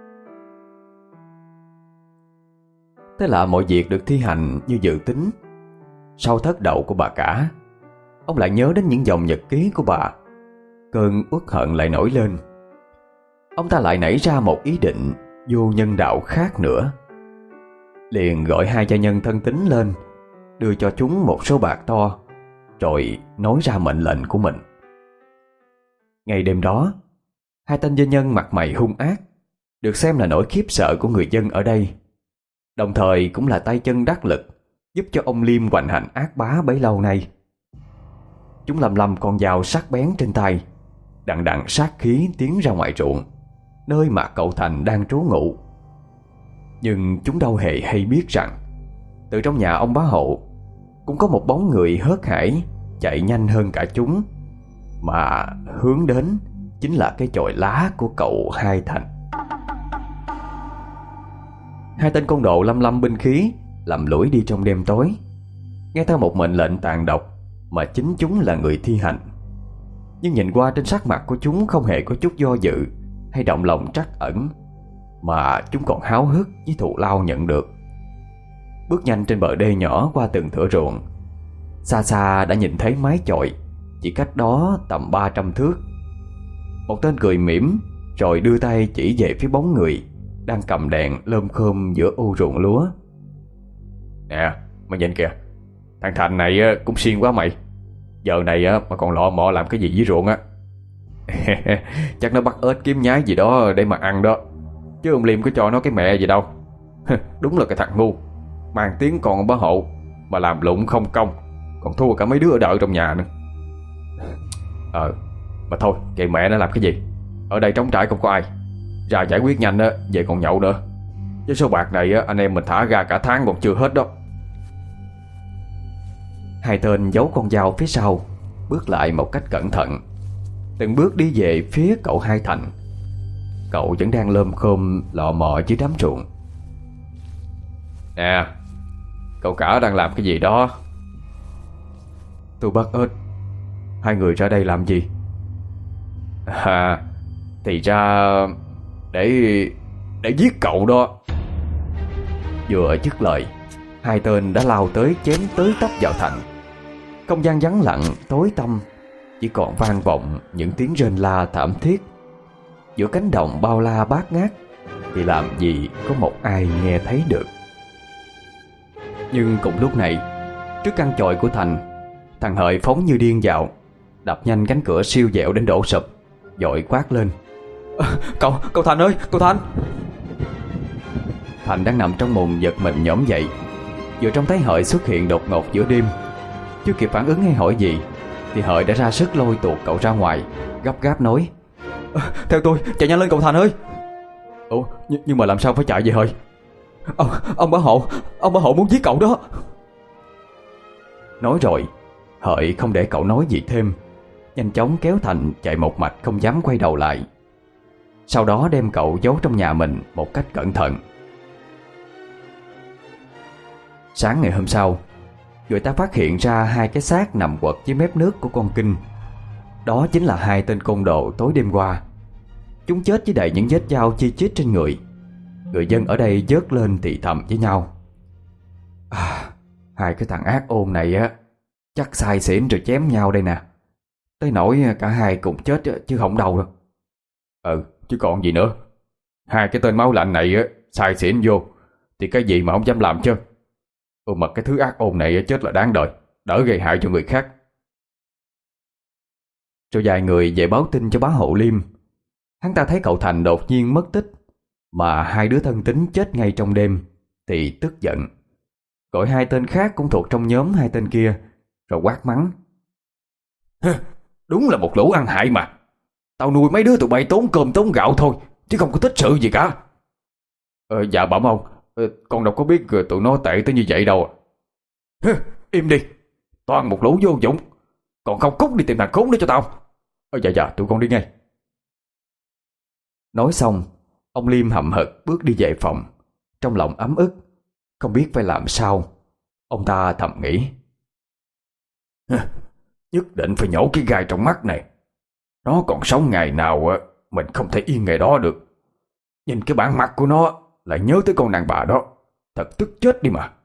Thế là mọi việc được thi hành như dự tính. Sau thất đậu của bà cả, ông lại nhớ đến những dòng nhật ký của bà. Cơn uất hận lại nổi lên. Ông ta lại nảy ra một ý định vô nhân đạo khác nữa. Liền gọi hai gia nhân thân tín lên, đưa cho chúng một số bạc to, rồi nói ra mệnh lệnh của mình. Ngày đêm đó, hai tên gia nhân mặt mày hung ác, được xem là nỗi khiếp sợ của người dân ở đây, đồng thời cũng là tay chân đắc lực giúp cho ông Liêm hoành hành ác bá bấy lâu nay. Chúng lầm lầm con dao sắc bén trên tay, đặng đặng sát khí tiến ra ngoài ruộng, nơi mà cậu Thành đang trú ngụ. Nhưng chúng đâu hề hay biết rằng, từ trong nhà ông bá hộ cũng có một bóng người hớt hải chạy nhanh hơn cả chúng, mà hướng đến chính là cái chòi lá của cậu Hai Thành. Hai tên côn đồ lăm lăm binh khí, lầm lũi đi trong đêm tối, nghe theo một mệnh lệnh tàn độc mà chính chúng là người thi hành. Nhưng nhìn qua trên sắc mặt của chúng không hề có chút do dự hay động lòng trắc ẩn, mà chúng còn háo hức với thù lao nhận được. Bước nhanh trên bờ đê nhỏ qua từng thửa ruộng, xa xa đã nhìn thấy mái chòi chỉ cách đó tầm ba trăm thước. Một tên cười mỉm rồi đưa tay chỉ về phía bóng người đang cầm đèn lơm khơm giữa ô ruộng lúa. Nè, mày nhìn kìa, thằng Thành này cũng xiên quá mày. Giờ này mà còn lọ mọ làm cái gì với ruộng á. Chắc nó bắt ếch kiếm nhái gì đó để mà ăn đó, chứ ông Liêm có cho nó cái mẹ gì đâu. Đúng là cái thằng ngu, mang tiếng còn bá hộ mà làm lụng không công, còn thua cả mấy đứa ở đợi trong nhà nữa. Ờ, mà thôi kệ mẹ nó làm cái gì, ở đây trống trải không có ai, ra giải quyết nhanh á, về còn nhậu nữa. Với số bạc này á, anh em mình thả ra cả tháng còn chưa hết đó. Hai tên giấu con dao phía sau, bước lại một cách cẩn thận, từng bước đi về phía cậu Hai Thành. Cậu vẫn đang lơm khôm lọ mọ dưới đám ruộng. Nè, cậu cả đang làm cái gì đó? Tôi bắt ếch. Hai người ra đây làm gì? À, thì ra để để giết cậu đó. Vừa dứt lời, hai tên đã lao tới chém tới tấp vào Thành. Không gian vắng lặng tối tăm, chỉ còn vang vọng những tiếng rên la thảm thiết. Giữa cánh đồng bao la bát ngát thì làm gì có một ai nghe thấy được. Nhưng cùng lúc này, trước căn chòi của Thành, thằng Hợi phóng như điên vào, đập nhanh cánh cửa siêu dẹo đến đổ sụp, vội quát lên. Cậu, cậu Thành ơi, cậu Thành. Thành đang nằm trong mùng giật mình nhổm dậy, vừa trông thấy Hợi xuất hiện đột ngột giữa đêm. Chưa kịp phản ứng hay hỏi gì thì Hợi đã ra sức lôi tuột cậu ra ngoài, gấp gáp nói: à, Theo tôi, chạy nhanh lên cậu Thành ơi. Ủa, nh- nhưng mà làm sao phải chạy vậy Hợi? Ông, ông Bá Hộ, ông Bá Hộ muốn giết cậu đó. Nói rồi, Hợi không để cậu nói gì thêm, nhanh chóng kéo Thành chạy một mạch không dám quay đầu lại. Sau đó đem cậu giấu trong nhà mình một cách cẩn thận. Sáng ngày hôm sau, người ta phát hiện ra hai cái xác nằm quật dưới mép nước của con kênh. Đó chính là hai tên côn đồ tối đêm qua. Chúng chết với đầy những vết dao chi chít trên người. Người dân ở đây vớt lên thì thầm với nhau: à, hai cái thằng ác ôn này á chắc say xỉn rồi chém nhau đây nè. Tới nỗi cả hai cùng chết chứ không đâu đâu. Ừ, chứ còn gì nữa. Hai cái tên máu lạnh này á say xỉn vô thì cái gì mà không dám làm chứ. Ừ, mà cái thứ ác ôn này chết là đáng đời, đỡ gây hại cho người khác. Rồi vài người về báo tin cho bá Hộ Liêm. Hắn ta thấy cậu Thành đột nhiên mất tích, mà hai đứa thân tín chết ngay trong đêm, thì tức giận, gọi hai tên khác cũng thuộc trong nhóm hai tên kia, rồi quát mắng: Đúng là một lũ ăn hại mà. Tao nuôi mấy đứa tụi bay tốn cơm tốn gạo thôi, chứ không có tích sự gì cả. Ờ, dạ bẩm ông, ờ, con đâu có biết tụi nó tệ tới như vậy đâu. Hừ, im đi, toàn một lũ vô dụng. Còn không cút đi tìm thằng khốn đó cho tao. Ờ, dạ dạ, tụi con đi ngay. Nói xong, ông Liêm hậm hực bước đi về phòng, trong lòng ấm ức, không biết phải làm sao. Ông ta thầm nghĩ: nhất định phải nhổ cái gai trong mắt này. Nó còn sống ngày nào mình không thể yên ngày đó được. Nhìn cái bản mặt của nó lại nhớ tới con đàn bà đó, thật tức chết đi mà.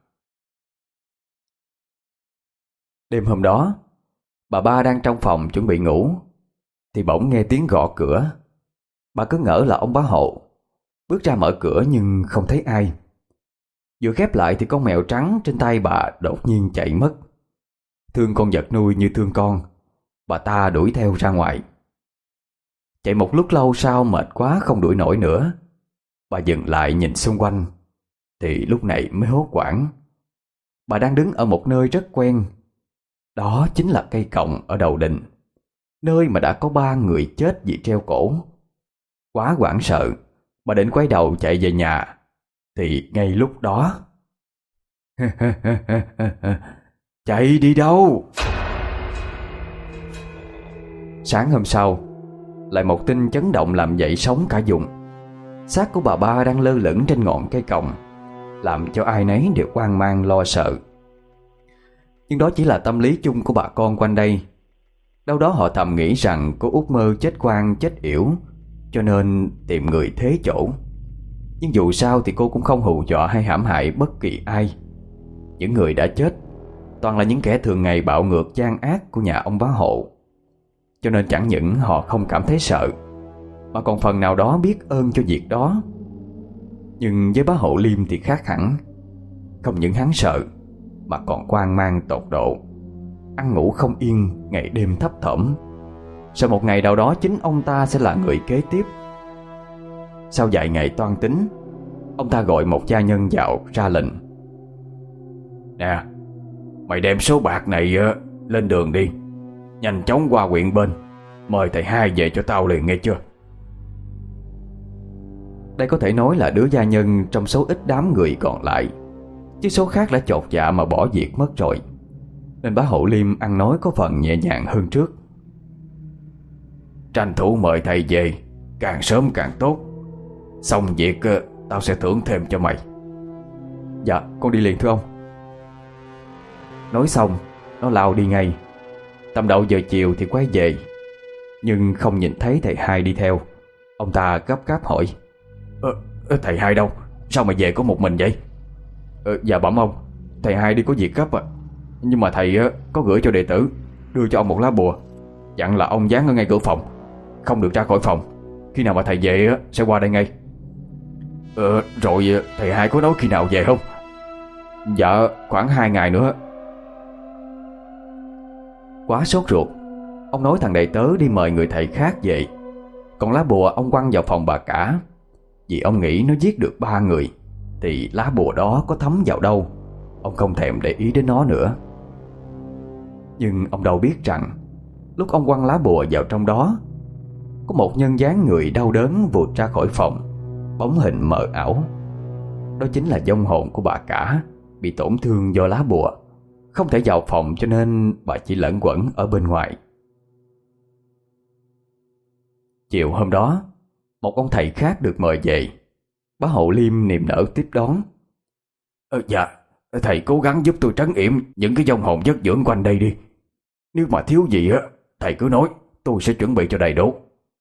Đêm hôm đó, bà ba đang trong phòng chuẩn bị ngủ thì bỗng nghe tiếng gõ cửa. Bà cứ ngỡ là ông bá Hộ, bước ra mở cửa nhưng không thấy ai. Vừa khép lại thì con mèo trắng trên tay bà đột nhiên chạy mất. Thương con vật nuôi như thương con, bà ta đuổi theo ra ngoài. Chạy một lúc lâu sau mệt quá không đuổi nổi nữa, bà dừng lại nhìn xung quanh, thì lúc này mới hốt hoảng. Bà đang đứng ở một nơi rất quen. Đó chính là cây cọng ở đầu đình, nơi mà đã có ba người chết vì treo cổ. Quá hoảng sợ, bà định quay đầu chạy về nhà, thì ngay lúc đó chạy đi đâu? Sáng hôm sau, lại một tin chấn động làm dậy sóng cả vùng. Xác của bà ba đang lơ lửng trên ngọn cây còng, làm cho ai nấy đều hoang mang lo sợ. Nhưng đó chỉ là tâm lý chung của bà con quanh đây. Đâu đó họ thầm nghĩ rằng cô út Mơ chết quan chết yểu, cho nên tìm người thế chỗ. Nhưng dù sao thì cô cũng không hù dọa hay hãm hại bất kỳ ai. Những người đã chết toàn là những kẻ thường ngày bạo ngược gian ác của nhà ông bá Hộ, cho nên chẳng những họ không cảm thấy sợ, mà còn phần nào đó biết ơn cho việc đó. Nhưng với bá Hộ Liêm thì khác hẳn. Không những hắn sợ, mà còn hoang mang tột độ, ăn ngủ không yên, ngày đêm thấp thỏm, sợ một ngày nào đó chính ông ta sẽ là người kế tiếp. Sau vài ngày toan tính, ông ta gọi một gia nhân vào ra lệnh: Nè, mày đem số bạc này uh, lên đường đi, nhanh chóng qua huyện bên, mời thầy hai về cho tao liền nghe chưa? Đây có thể nói là đứa gia nhân trong số ít đám người còn lại, chứ số khác đã chột dạ mà bỏ việc mất rồi, nên bá Hộ Liêm ăn nói có phần nhẹ nhàng hơn trước. Tranh thủ mời thầy về, càng sớm càng tốt. Xong việc uh, tao sẽ thưởng thêm cho mày. Dạ, con đi liền thưa ông. Nói xong, nó lao đi ngay. Tầm đầu giờ chiều thì quay về, nhưng không nhìn thấy thầy hai đi theo. Ông ta gấp gáp hỏi: ờ, Thầy hai đâu? Sao mà về có một mình vậy? ờ, Dạ bẩm ông, thầy hai đi có việc gấp à. Nhưng mà thầy uh, có gửi cho đệ tử đưa cho ông một lá bùa, dặn là ông dán ở ngay cửa phòng, không được ra khỏi phòng. Khi nào mà thầy về uh, sẽ qua đây ngay. Ờ, rồi thầy hai có nói khi nào về không? Dạ, khoảng hai ngày nữa. Quá sốt ruột, ông nói thằng đầy tớ đi mời người thầy khác về. Còn lá bùa ông quăng vào phòng bà cả, vì ông nghĩ nó giết được ba người thì lá bùa đó có thấm vào đâu, ông không thèm để ý đến nó nữa. Nhưng ông đâu biết rằng lúc ông quăng lá bùa vào trong đó, có một nhân dáng người đau đớn vụt ra khỏi phòng, bóng hình mờ ảo. Đó chính là vong hồn của bà cả, bị tổn thương do lá bùa, không thể vào phòng, cho nên bà chỉ lẩn quẩn ở bên ngoài. Chiều hôm đó, một ông thầy khác được mời về. Bá Hậu Liêm niềm nở tiếp đón. Ờ, dạ, thầy cố gắng giúp tôi trấn yểm những cái vong hồn vất vưởng quanh đây đi. Nếu mà thiếu gì á, thầy cứ nói, tôi sẽ chuẩn bị cho đầy đủ.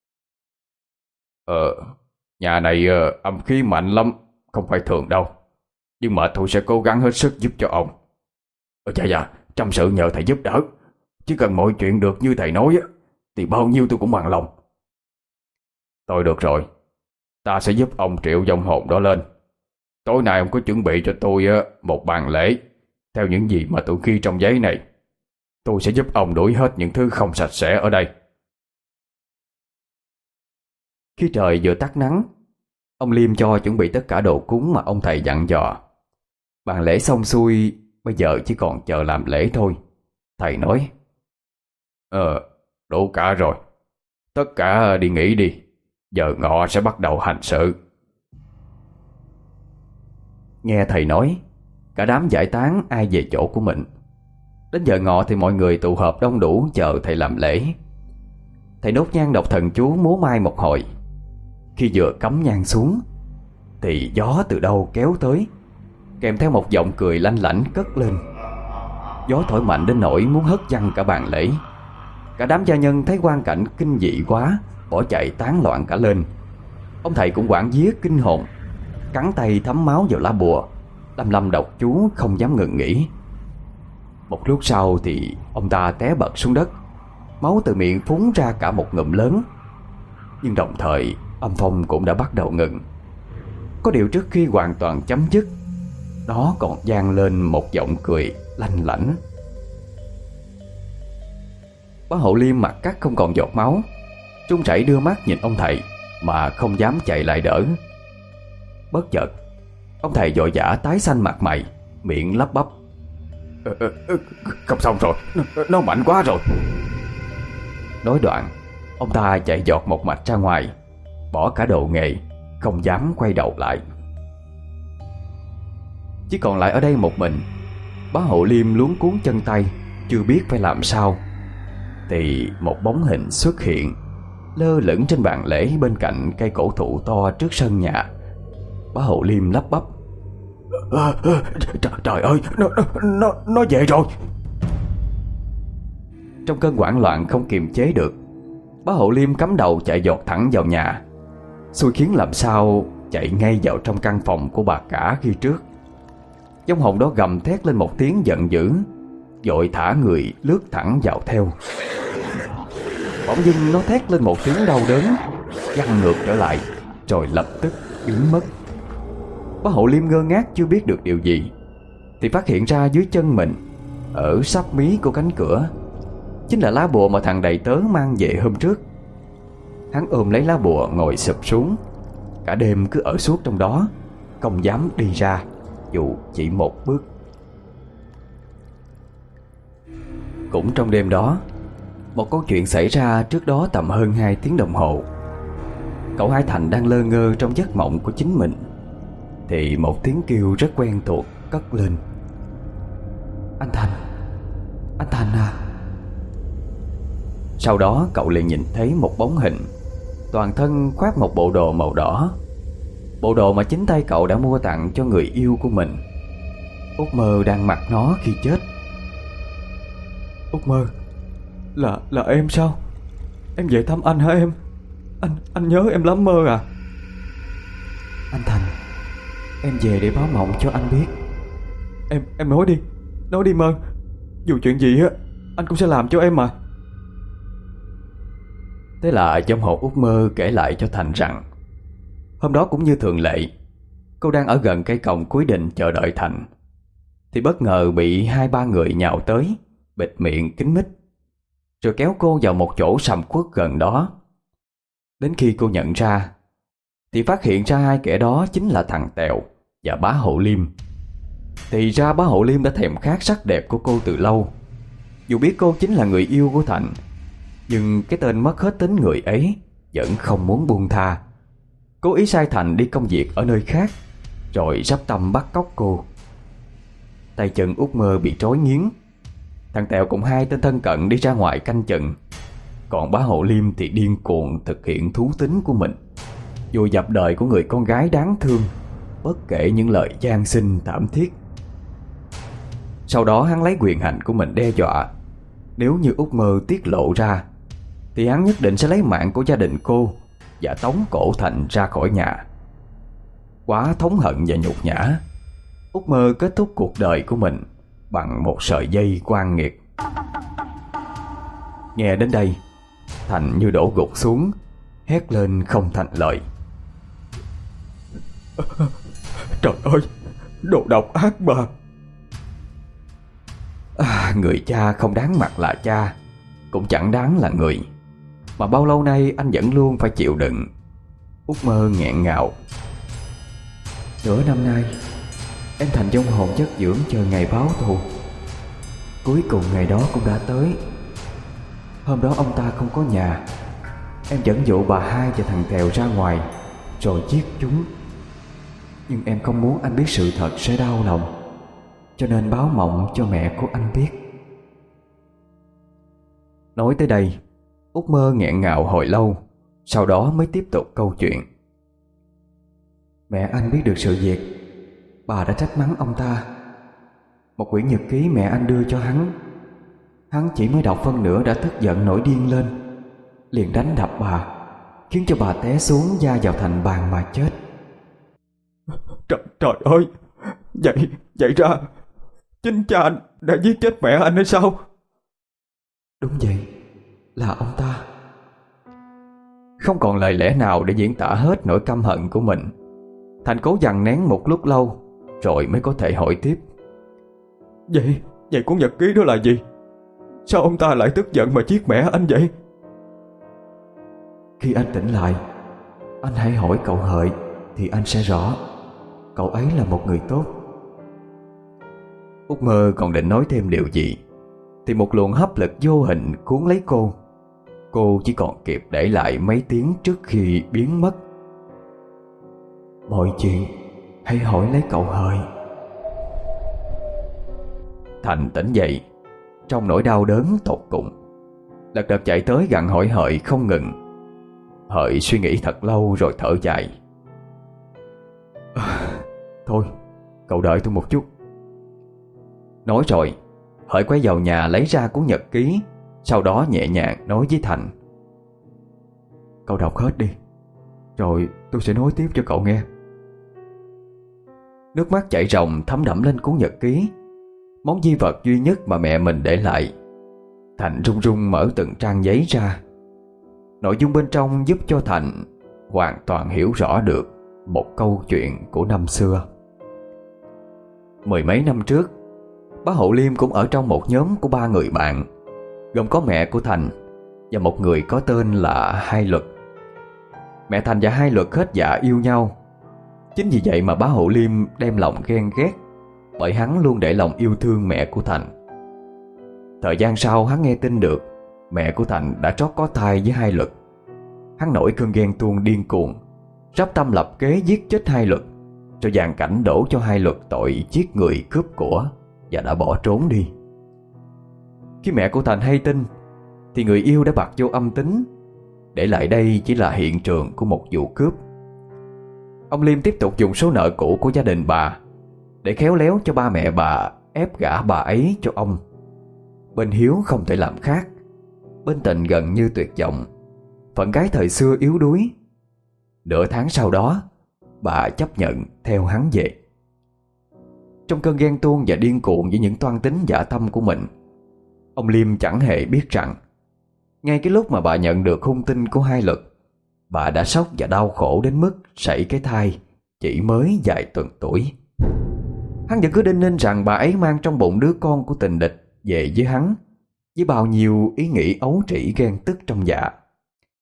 Ờ, nhà này uh, âm khí mạnh lắm, không phải thường đâu. Nhưng mà tôi sẽ cố gắng hết sức giúp cho ông. Ờ, dạ dạ, trăm sự nhờ thầy giúp đỡ. Chỉ cần mọi chuyện được như thầy nói á, thì bao nhiêu tôi cũng bằng lòng. Thôi được rồi, ta sẽ giúp ông triệu vong hồn đó lên. Tối nay ông có chuẩn bị cho tôi á, một bàn lễ theo những gì mà tôi ghi trong giấy này. Tôi sẽ giúp ông đuổi hết những thứ không sạch sẽ ở đây. Khi trời vừa tắt nắng, ông Liêm cho chuẩn bị tất cả đồ cúng mà ông thầy dặn dò. Bàn lễ xong xuôi, bây giờ chỉ còn chờ làm lễ thôi. Thầy nói: Ờ, đủ cả rồi. Tất cả đi nghỉ đi. Giờ ngọ sẽ bắt đầu hành sự. Nghe thầy nói, cả đám giải tán ai về chỗ của mình. Đến giờ ngọ thì mọi người tụ họp đông đủ chờ thầy làm lễ. Thầy đốt nhang đọc thần chú múa mai một hồi. Khi vừa cắm nhang xuống thì gió từ đâu kéo tới, kèm theo một giọng cười lanh lảnh cất lên. Gió thổi mạnh đến nỗi muốn hất văng cả bàn lễ. Cả đám gia nhân thấy quang cảnh kinh dị quá, bỏ chạy tán loạn cả lên. Ông thầy cũng hoảng vía kinh hồn, cắn tay thấm máu vào lá bùa, lăm lăm đọc chú không dám ngừng nghỉ. Một lúc sau thì ông ta té bật xuống đất, máu từ miệng phún ra cả một ngụm lớn. Nhưng đồng thời âm phong cũng đã bắt đầu ngừng. Có điều trước khi hoàn toàn chấm dứt, nó còn vang lên một giọng cười lanh lảnh. Bá Hậu Liêm mặt cắt không còn giọt máu, run rẩy đưa mắt nhìn ông thầy mà không dám chạy lại đỡ. Bất chợt, ông thầy vội vã tái xanh mặt mày, miệng lắp bắp: ờ, ờ, ờ, Không xong rồi, nó, nó mạnh quá rồi. Nói đoạn, ông ta chạy giọt một mạch ra ngoài, bỏ cả đồ nghề, không dám quay đầu lại. Chỉ còn lại ở đây một mình. Bá Hậu Liêm luống cuống chân tay, chưa biết phải làm sao, thì một bóng hình xuất hiện, lơ lửng trên bàn lễ bên cạnh cây cổ thụ to trước sân nhà. Bá Hậu Liêm lắp bắp: à, à, trời, trời ơi, nó, nó, nó về rồi. Trong cơn hoảng loạn không kiềm chế được, Bá Hậu Liêm cắm đầu chạy giọt thẳng vào nhà. Xui khiến làm sao chạy ngay vào trong căn phòng của bà cả khi trước. Vong hồn đó gầm thét lên một tiếng giận dữ, vội thả người lướt thẳng vào theo. Bỗng dưng nó thét lên một tiếng đau đớn, văng ngược trở lại, rồi lập tức biến mất. Bá Hậu Liêm ngơ ngác chưa biết được điều gì, thì phát hiện ra dưới chân mình, ở sắp mí của cánh cửa, chính là lá bùa mà thằng đầy tớ mang về hôm trước. Hắn ôm lấy lá bùa ngồi sụp xuống, cả đêm cứ ở suốt trong đó, không dám đi ra dù chỉ một bước. Cũng trong đêm đó, một câu chuyện xảy ra trước đó tầm hơn hai tiếng đồng hồ. Cậu Hai Thành đang lơ ngơ trong giấc mộng của chính mình, thì một tiếng kêu rất quen thuộc cất lên: Anh Thành, anh Thành à. Sau đó cậu liền nhìn thấy một bóng hình, toàn thân khoác một bộ đồ màu đỏ, bộ đồ mà chính tay cậu đã mua tặng cho người yêu của mình. Út Mơ đang mặc nó khi chết. Út Mơ, Là là em sao? Em về thăm anh hả em? Anh anh nhớ em lắm Mơ à. Anh Thành, em về để báo mộng cho anh biết. Em em nói đi, nói đi Mơ. Dù chuyện gì á, anh cũng sẽ làm cho em mà. Thế là vong hồn Út Mơ kể lại cho Thành rằng hôm đó cũng như thường lệ, cô đang ở gần cây còng cuối đình chờ đợi Thành, thì bất ngờ bị hai ba người nhào tới, bịt miệng kín mít, rồi kéo cô vào một chỗ sầm uất gần đó. Đến khi cô nhận ra thì phát hiện ra hai kẻ đó chính là thằng Tèo và bá Hộ Liêm. Thì ra bá Hộ Liêm đã thèm khát sắc đẹp của cô từ lâu. Dù biết cô chính là người yêu của Thành, nhưng cái tên mất hết tính người ấy vẫn không muốn buông tha. Cố ý sai Thành đi công việc ở nơi khác, rồi sắp tâm bắt cóc cô. Tay chân út mơ bị trói nghiến. Thằng Tèo cùng hai tên thân cận đi ra ngoài canh chừng. Còn bá Hộ Liêm thì điên cuồng thực hiện thú tính của mình, vùi dập đời của người con gái đáng thương, bất kể những lời gian xinh thảm thiết. Sau đó hắn lấy quyền hành của mình đe dọa, nếu như út mơ tiết lộ ra thì hắn nhất định sẽ lấy mạng của gia đình cô và tống cổ Thành ra khỏi nhà. Quá thống hận và nhục nhã, út mơ kết thúc cuộc đời của mình bằng một sợi dây oan nghiệt. Nghe đến đây, Thành như đổ gục xuống, hét lên không thành lời. Trời ơi, đồ độc ác mà. À, người cha không đáng mặt là cha, cũng chẳng đáng là người, mà bao lâu nay anh vẫn luôn phải chịu đựng. út mơ nghẹn ngào. Nửa năm nay em thành vong hồn chất dưỡng chờ ngày báo thù. Cuối cùng ngày đó cũng đã tới. Hôm đó ông ta không có nhà, em dẫn dụ bà hai và thằng Tèo ra ngoài rồi giết chúng. Nhưng em không muốn anh biết sự thật sẽ đau lòng, cho nên báo mộng cho mẹ của anh biết. Nói tới đây, út mơ nghẹn ngào hồi lâu, sau đó mới tiếp tục câu chuyện. Mẹ anh biết được sự việc, bà đã trách mắng ông ta. Một quyển nhật ký mẹ anh đưa cho hắn. Hắn chỉ mới đọc phân nửa đã tức giận nổi điên lên, liền đánh đập bà, khiến cho bà té xuống va vào thành bàn mà chết. Trời, trời ơi, vậy, vậy ra chính cha anh đã giết chết mẹ anh hay sao? Đúng vậy, là ông ta. Không còn lời lẽ nào để diễn tả hết nỗi căm hận của mình. Thành cố dằn nén một lúc lâu rồi mới có thể hỏi tiếp. Vậy, vậy cuốn nhật ký đó là gì? Sao ông ta lại tức giận mà giết mẹ anh vậy? Khi anh tỉnh lại, anh hãy hỏi cậu Hợi thì anh sẽ rõ. Cậu ấy là một người tốt. út mơ còn định nói thêm điều gì thì một luồng hấp lực vô hình cuốn lấy cô. Cô chỉ còn kịp để lại mấy tiếng trước khi biến mất. Mọi chuyện hãy hỏi lấy cậu Hợi. Thành tỉnh dậy trong nỗi đau đớn tột cùng, lật đật chạy tới gặng hỏi Hợi không ngừng. Hợi suy nghĩ thật lâu rồi thở dài. À, thôi, cậu đợi tôi một chút. Nói rồi, Hợi quay vào nhà lấy ra cuốn nhật ký, sau đó nhẹ nhàng nói với Thành. Cậu đọc hết đi, rồi tôi sẽ nói tiếp cho cậu nghe. Nước mắt chảy ròng thấm đẫm lên cuốn nhật ký, món di vật duy nhất mà mẹ mình để lại. Thành run run mở từng trang giấy ra. Nội dung bên trong giúp cho Thành hoàn toàn hiểu rõ được một câu chuyện của năm xưa. Mười mấy năm trước, bá Hộ Liêm cũng ở trong một nhóm của ba người bạn, gồm có mẹ của Thành và một người có tên là Hai Luật. Mẹ Thành và Hai Luật hết dạ yêu nhau. Chính vì vậy mà bá Hộ Liêm đem lòng ghen ghét, bởi hắn luôn để lòng yêu thương mẹ của Thành. Thời gian sau hắn nghe tin được mẹ của Thành đã trót có thai với Hai Luật. Hắn nổi cơn ghen tuông điên cuồng, rắp tâm lập kế giết chết Hai Luật, rồi dàn cảnh đổ cho Hai Luật tội giết người cướp của và đã bỏ trốn đi. Khi mẹ của Thành hay tin thì người yêu đã bặt vô âm tính, để lại đây chỉ là hiện trường của một vụ cướp. Ông Liêm tiếp tục dùng số nợ cũ của gia đình bà để khéo léo cho ba mẹ bà ép gả bà ấy cho ông. Bên hiếu không thể làm khác, bên tình gần như tuyệt vọng, phận gái thời xưa yếu đuối. Nửa tháng sau đó, bà chấp nhận theo hắn về. Trong cơn ghen tuông và điên cuồng với những toan tính dã tâm của mình, ông Liêm chẳng hề biết rằng ngay cái lúc mà bà nhận được hung tin của Hai Luật, bà đã sốc và đau khổ đến mức sảy cái thai chỉ mới vài tuần tuổi. Hắn vẫn cứ đinh ninh rằng bà ấy mang trong bụng đứa con của tình địch về với hắn, với bao nhiêu ý nghĩ ấu trĩ ghen tức trong dạ.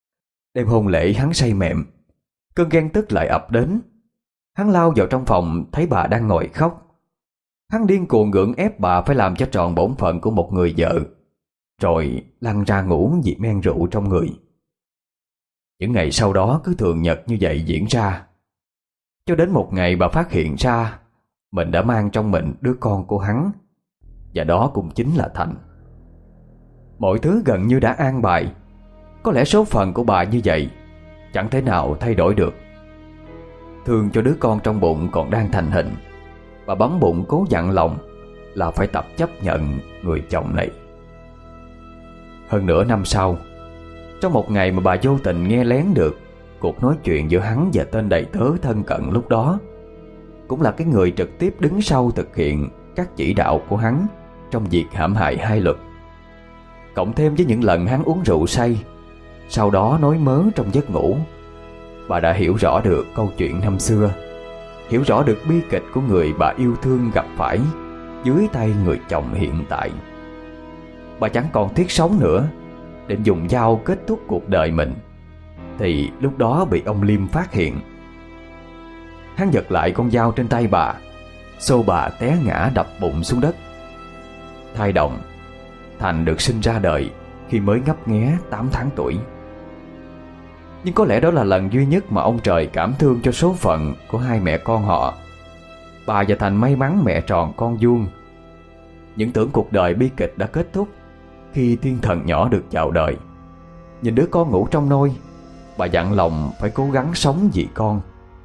Đêm hôn lễ hắn say mềm, cơn ghen tức lại ập đến. Hắn lao vào trong phòng thấy bà đang ngồi khóc. Hắn điên cuồng gượng ép bà phải làm cho tròn bổn phận của một người vợ, rồi lăn ra ngủ vì men rượu trong người. Những ngày sau đó cứ thường nhật như vậy diễn ra, cho đến một ngày bà phát hiện ra mình đã mang trong mình đứa con của hắn, và đó cũng chính là Thành. Mọi thứ gần như đã an bài. Có lẽ số phận của bà như vậy, chẳng thể nào thay đổi được. Thương cho đứa con trong bụng còn đang thành hình, bà bấm bụng cố dặn lòng là phải tập chấp nhận người chồng này. Hơn nửa năm sau, trong một ngày mà bà vô tình nghe lén được cuộc nói chuyện giữa hắn và tên đầy tớ thân cận lúc đó, cũng là cái người trực tiếp đứng sau thực hiện các chỉ đạo của hắn trong việc hãm hại hai Luật. Cộng thêm với những lần hắn uống rượu say, sau đó nói mớ trong giấc ngủ, bà đã hiểu rõ được câu chuyện năm xưa, hiểu rõ được bi kịch của người bà yêu thương gặp phải dưới tay người chồng hiện tại. Bà chẳng còn thiết sống nữa, định dùng dao kết thúc cuộc đời mình, thì lúc đó bị ông Liêm phát hiện. Hắn giật lại con dao trên tay bà, xô bà té ngã đập bụng xuống đất. Thai động, Thành được sinh ra đời khi mới ngấp nghé tám tháng tuổi. Nhưng có lẽ đó là lần duy nhất mà ông trời cảm thương cho số phận của hai mẹ con họ. Bà và Thành may mắn mẹ tròn con vuông. Những tưởng cuộc đời bi kịch đã kết thúc khi thiên thần nhỏ được chào đời. Nhìn đứa con ngủ trong nôi, bà dặn lòng phải cố gắng sống vì con.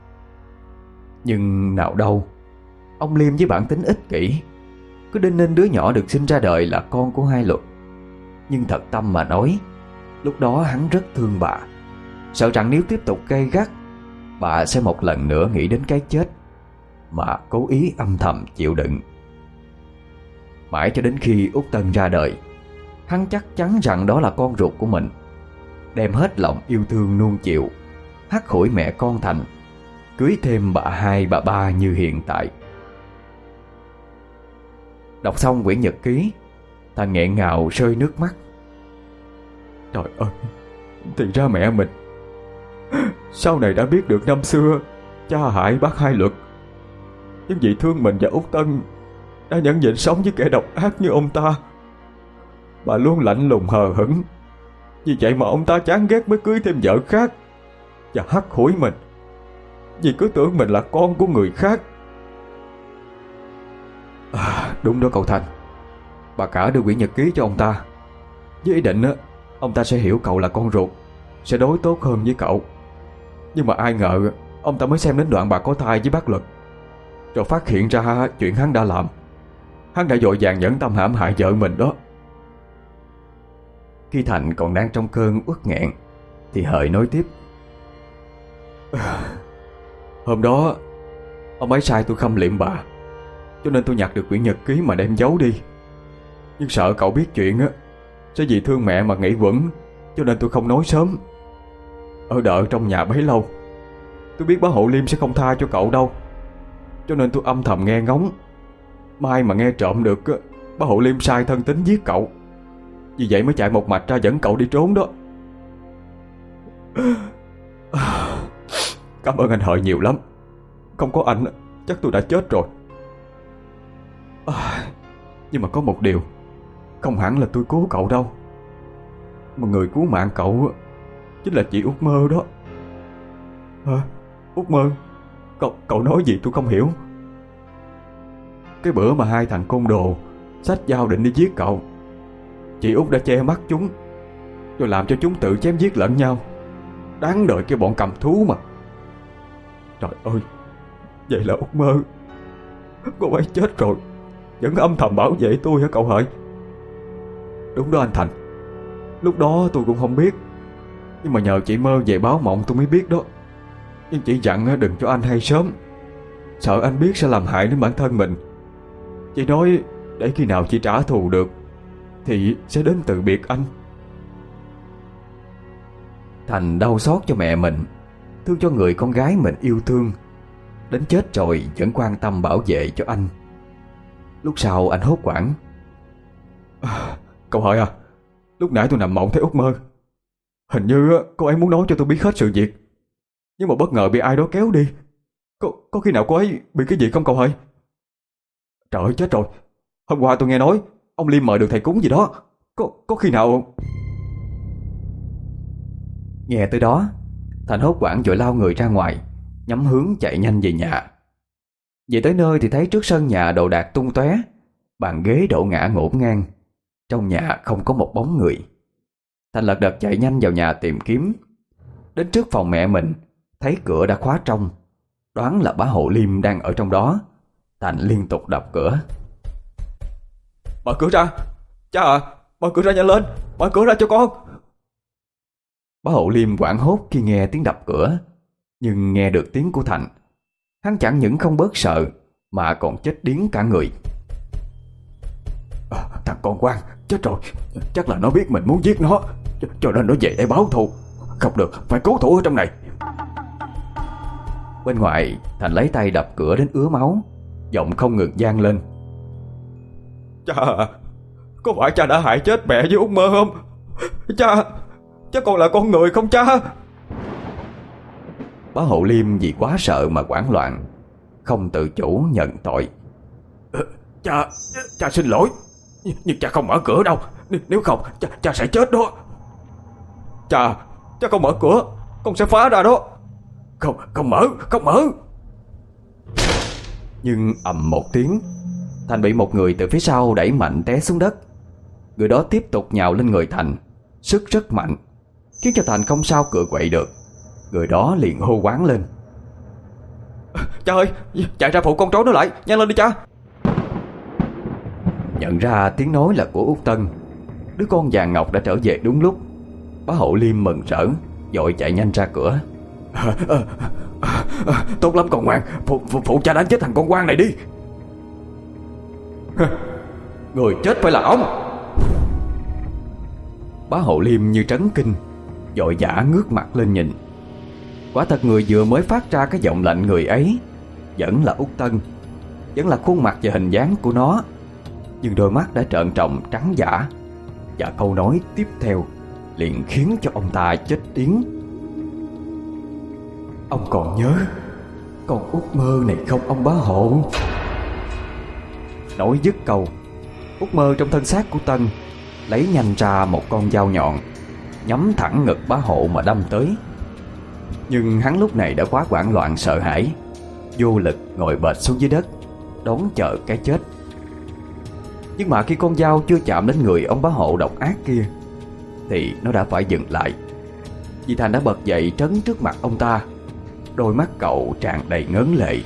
Nhưng nào đâu, ông Liêm với bản tính ích kỷ cứ đinh ninh đứa nhỏ được sinh ra đời là con của hai Luật. Nhưng thật tâm mà nói, lúc đó hắn rất thương bà, sợ rằng nếu tiếp tục gay gắt, bà sẽ một lần nữa nghĩ đến cái chết, mà cố ý âm thầm chịu đựng. Mãi cho đến khi Út Tân ra đời, hắn chắc chắn rằng đó là con ruột của mình, đem hết lòng yêu thương nuông chiều, hắt hủi mẹ con Thành, cưới thêm bà hai bà ba như hiện tại. Đọc xong quyển nhật ký, Thành nghẹn ngào rơi nước mắt. Trời ơi, thì ra mẹ mình sau này đã biết được năm xưa cha hại bác hai Luật, nhưng vì thương mình và Út Tân đã nhẫn nhịn sống với kẻ độc ác như ông ta. Bà luôn lạnh lùng hờ hững, vì vậy mà ông ta chán ghét mới cưới thêm vợ khác và hắt hủi mình, vì cứ tưởng mình là con của người khác. À, đúng đó cậu Thành. Bà cả đưa quyển nhật ký cho ông ta với ý định á, ông ta sẽ hiểu cậu là con ruột, sẽ đối tốt hơn với cậu. Nhưng mà ai ngờ ông ta mới xem đến đoạn bà có thai với bác Luật, rồi phát hiện ra chuyện hắn đã làm. Hắn đã vội vàng nhẫn tâm hãm hại vợ mình đó. Khi Thành còn đang trong cơn uất nghẹn thì Hợi nói tiếp. Hôm đó ông ấy sai tôi khâm liệm bà, cho nên tôi nhặt được quyển nhật ký mà đem giấu đi. Nhưng sợ cậu biết chuyện á, sẽ vì thương mẹ mà nghĩ quẩn, cho nên tôi không nói sớm. Ở đợi trong nhà bấy lâu, tôi biết bá Hộ Liêm sẽ không tha cho cậu đâu, cho nên tôi âm thầm nghe ngóng. Mai mà nghe trộm được á, bá Hộ Liêm sai thân tín giết cậu, vì vậy mới chạy một mạch ra dẫn cậu đi trốn đó. Cảm ơn anh Hợi nhiều lắm. Không có anh chắc tôi đã chết rồi. À, nhưng mà có một điều, không hẳn là tôi cứu cậu đâu, mà người cứu mạng cậu chính là chị Út Mơ đó. Hả? Út Mơ? Cậu, cậu nói gì tôi không hiểu. Cái bữa mà hai thằng côn đồ xách dao định đi giết cậu, chị Út đã che mắt chúng, rồi làm cho chúng tự chém giết lẫn nhau. Đáng đợi cái bọn cầm thú mà. Trời ơi, vậy là Út Mơ, cô ấy chết rồi, vẫn âm thầm bảo vệ tôi hả cậu Hợi? Đúng đó anh Thành. Lúc đó tôi cũng không biết, nhưng mà nhờ chị Mơ về báo mộng tôi mới biết đó. Nhưng chị dặn đừng cho anh hay sớm, sợ anh biết sẽ làm hại đến bản thân mình. Chị nói để khi nào chị trả thù được thì sẽ đến từ biệt anh. Thành đau xót cho mẹ mình, thương cho người con gái mình yêu thương, đến chết rồi vẫn quan tâm bảo vệ cho anh. Lúc sau anh hốt hoảng. À, cậu Hợi à, lúc nãy tôi nằm mộng thấy Út Mơ. Hình như cô ấy muốn nói cho tôi biết hết sự việc, nhưng mà bất ngờ bị ai đó kéo đi. Có, có khi nào cô ấy bị cái gì không cậu ơi? Trời ơi chết rồi. Hôm qua tôi nghe nói ông Liêm mời được thầy cúng gì đó. Có, có khi nào... Nghe tới đó, Thành hốt hoảng vội lao người ra ngoài, nhắm hướng chạy nhanh về nhà. Về tới nơi thì thấy trước sân nhà đồ đạc tung tóe, bàn ghế đổ ngả ngổn ngang. Trong nhà không có một bóng người. Thành lật đật chạy nhanh vào nhà tìm kiếm. Đến trước phòng mẹ mình, thấy cửa đã khóa trong, đoán là bá Hộ Liêm đang ở trong đó. Thành liên tục đập cửa. Mở cửa ra. Cha à, mở cửa ra nhanh lên. Mở cửa ra cho con. Bá Hộ Liêm hoảng hốt khi nghe tiếng đập cửa, nhưng nghe được tiếng của Thành, hắn chẳng những không bớt sợ mà còn chết điếng cả người. À, thằng con Quang chết rồi. Chắc là nó biết mình muốn giết nó, cho nên nó về đây báo thù. Không được, phải cố thủ ở trong này. Bên ngoài, Thành lấy tay đập cửa đến ứa máu, giọng không ngừng vang lên. Cha, có phải cha đã hại chết mẹ với Út Mơ không? Cha, cha còn là con người không cha? Bá Hộ Liêm vì quá sợ mà hoảng loạn, không tự chủ nhận tội. Cha, cha xin lỗi, nhưng cha không mở cửa đâu. Nếu không, cha, cha sẽ chết đó. Cha, cha không mở cửa, con sẽ phá ra đó. Không, không mở, không mở. Nhưng ầm một tiếng, Thành bị một người từ phía sau đẩy mạnh té xuống đất. Người đó tiếp tục nhào lên người Thành, sức rất mạnh, khiến cho Thành không sao cựa quậy được. Người đó liền hô hoáng lên. Cha ơi, chạy ra phụ con trối nó lại, nhanh lên đi cha. Nhận ra tiếng nói là của Út Tân, đứa con vàng ngọc đã trở về đúng lúc. Bá Hộ Liêm mừng rỡ, vội chạy nhanh ra cửa. à, à, à, à, Tốt lắm con ngoan, phụ, phụ, phụ cha đánh chết thằng con Quang này đi. Người chết phải là ông. Bá Hộ Liêm như trấn kinh, vội vã ngước mặt lên nhìn. Quả thật người vừa mới phát ra cái giọng lạnh người ấy vẫn là Út Tân, vẫn là khuôn mặt và hình dáng của nó, nhưng đôi mắt đã trợn tròng trắng dã. Và câu nói tiếp theo liền khiến cho ông ta chết điếng. Ông còn nhớ con Út Mơ này không ông Bá Hộ? Nói dứt câu, Út Mơ trong thân xác của Tân lấy nhanh ra một con dao nhọn, nhắm thẳng ngực Bá Hộ mà đâm tới. Nhưng hắn lúc này đã quá hoảng loạn sợ hãi, vô lực ngồi bệt xuống dưới đất, đón chờ cái chết. Nhưng mà khi con dao chưa chạm đến người ông Bá Hộ độc ác kia thì nó đã phải dừng lại. Vì Thành đã bật dậy trấn trước mặt ông ta, đôi mắt cậu tràn đầy ngấn lệ.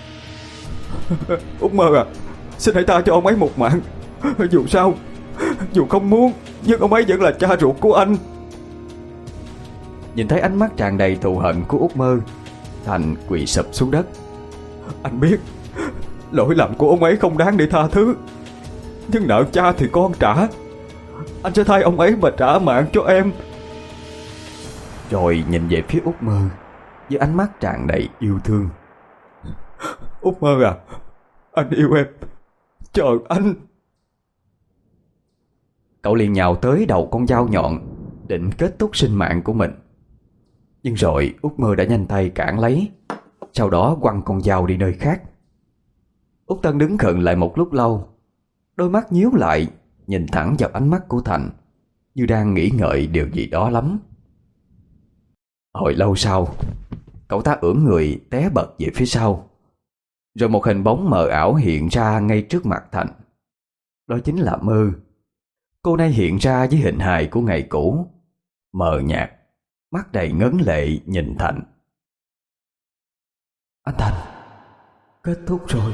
Út Mơ à, xin hãy tha cho ông ấy một mạng. Dù sao, dù không muốn, nhưng ông ấy vẫn là cha ruột của anh. Nhìn thấy ánh mắt tràn đầy thù hận của Út Mơ, Thành quỳ sụp xuống đất. Anh biết lỗi lầm của ông ấy không đáng để tha thứ, nhưng nợ cha thì con trả. Anh sẽ thay ông ấy mà trả mạng cho em. Rồi nhìn về phía Út Mơ với ánh mắt tràn đầy yêu thương. Út Mơ à, anh yêu em, chờ anh. Cậu liền nhào tới đầu con dao nhọn, định kết thúc sinh mạng của mình. Nhưng rồi Út Mơ đã nhanh tay cản lấy, sau đó quăng con dao đi nơi khác. Út Tân đứng khựng lại một lúc lâu, đôi mắt nhíu lại, nhìn thẳng vào ánh mắt của Thành, như đang nghĩ ngợi điều gì đó lắm. Hồi lâu sau, cậu ta ưỡn người té bật về phía sau. Rồi một hình bóng mờ ảo hiện ra ngay trước mặt Thành. Đó chính là Mơ. Cô này hiện ra với hình hài của ngày cũ, mờ nhạt, mắt đầy ngấn lệ nhìn Thành. Anh Thành, kết thúc rồi.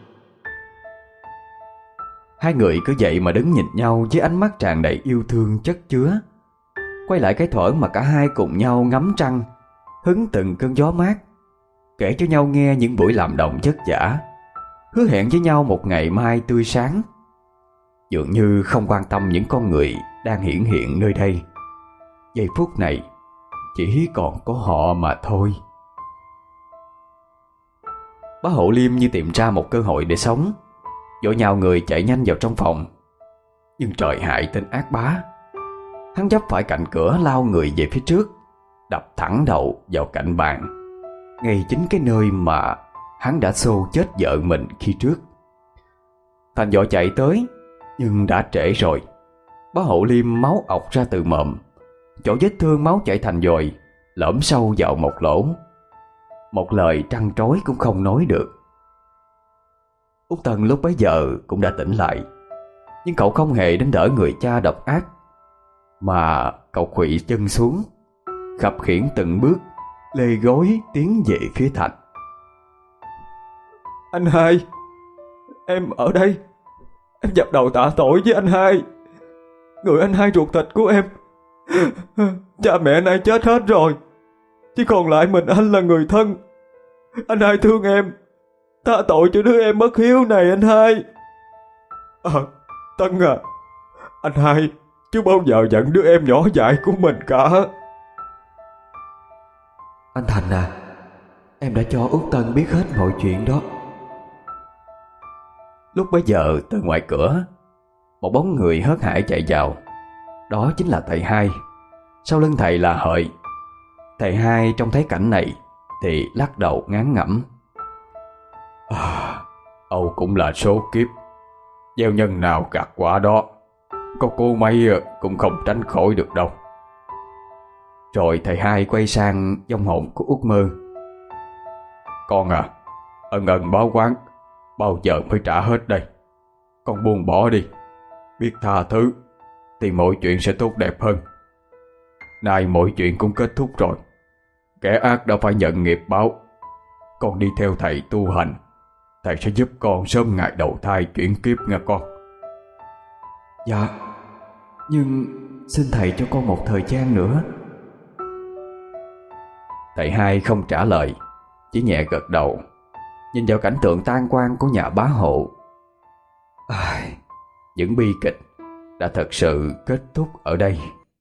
Hai người cứ vậy mà đứng nhìn nhau với ánh mắt tràn đầy yêu thương chất chứa. Quay lại cái thuở mà cả hai cùng nhau ngắm trăng, hứng từng cơn gió mát, kể cho nhau nghe những buổi làm đồng vất vả, hứa hẹn với nhau một ngày mai tươi sáng. Dường như không quan tâm những con người đang hiển hiện nơi đây. Giây phút này chỉ còn có họ mà thôi. Bá Hộ Liêm như tìm ra một cơ hội để sống, vội nhào người chạy nhanh vào trong phòng. Nhưng trời hại tên ác bá, Hắn giấp phải cạnh cửa lao người về phía trước, đập thẳng đầu vào cạnh bàn, ngay chính cái nơi mà hắn đã xô chết vợ mình khi trước. Thành vội chạy tới, nhưng đã trễ rồi. Bá Hộ Liêm máu ọc ra từ mồm, chỗ vết thương máu chảy thành dòi, lõm sâu vào một lỗ. Một lời trăn trối cũng không nói được. Út Tân lúc bấy giờ cũng đã tỉnh lại, nhưng cậu không hề đến đỡ người cha độc ác, mà cậu khuỵu chân xuống, khập khiễng từng bước, lê gối tiến về phía Thành. Anh hai, em ở đây. Em dập đầu tạ tội với anh hai. Người anh hai ruột thịt của em. Cha mẹ anh hai chết hết rồi, chỉ còn lại mình anh là người thân. Anh hai thương em, tha tội cho đứa em bất hiếu này anh hai. À, Tân à, anh hai chứ bao giờ giận đứa em nhỏ dại của mình cả. Anh Thành à, em đã cho Út Tân biết hết mọi chuyện đó. Lúc bấy giờ từ ngoài cửa, một bóng người hớt hải chạy vào. Đó chính là thầy hai. Sau lưng thầy là Hợi. Thầy hai trông thấy cảnh này thì lắc đầu ngán ngẩm. À, Âu cũng là số kiếp, gieo nhân nào gặt quả đó, có cô mấy cũng không tránh khỏi được đâu. Rồi thầy hai quay sang vong hồn của Út Mơ. Con à, ân ân báo oán bao giờ mới trả hết đây? Con buông bỏ đi, biết tha thứ thì mọi chuyện sẽ tốt đẹp hơn. Nay mọi chuyện cũng kết thúc rồi, kẻ ác đã phải nhận nghiệp báo. Con đi theo thầy tu hành, thầy sẽ giúp con sớm ngày đầu thai chuyển kiếp nha con. Dạ, nhưng xin thầy cho con một thời gian nữa. Thầy hai không trả lời, chỉ nhẹ gật đầu, nhìn vào cảnh tượng tan quang của nhà bá Hộ. À, những bi kịch đã thật sự kết thúc ở đây.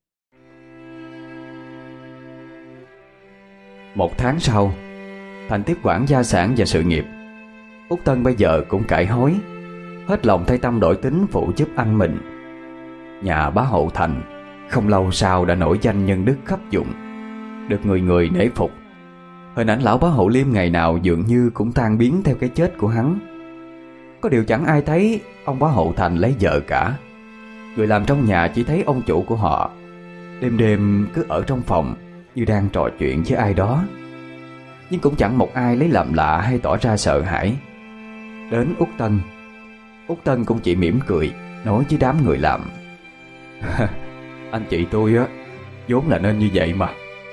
Một tháng sau, Thành tiếp quản gia sản và sự nghiệp. Út Tân bây giờ cũng cải hối, hết lòng thay tâm đổi tính phụ giúp anh mình. Nhà bá Hộ Thành không lâu sau đã nổi danh nhân đức khắp vùng, được người người nể phục. Hình ảnh lão bá Hộ Liêm ngày nào dường như cũng tan biến theo cái chết của hắn. Có điều chẳng ai thấy ông bá Hộ Thành lấy vợ cả. Người làm trong nhà chỉ thấy ông chủ của họ đêm đêm cứ ở trong phòng như đang trò chuyện với ai đó, nhưng cũng chẳng một ai lấy làm lạ hay tỏ ra sợ hãi. Đến Út Tân, Út Tân cũng chỉ mỉm cười nói với đám người làm. Anh chị tôi á, vốn là nên như vậy mà.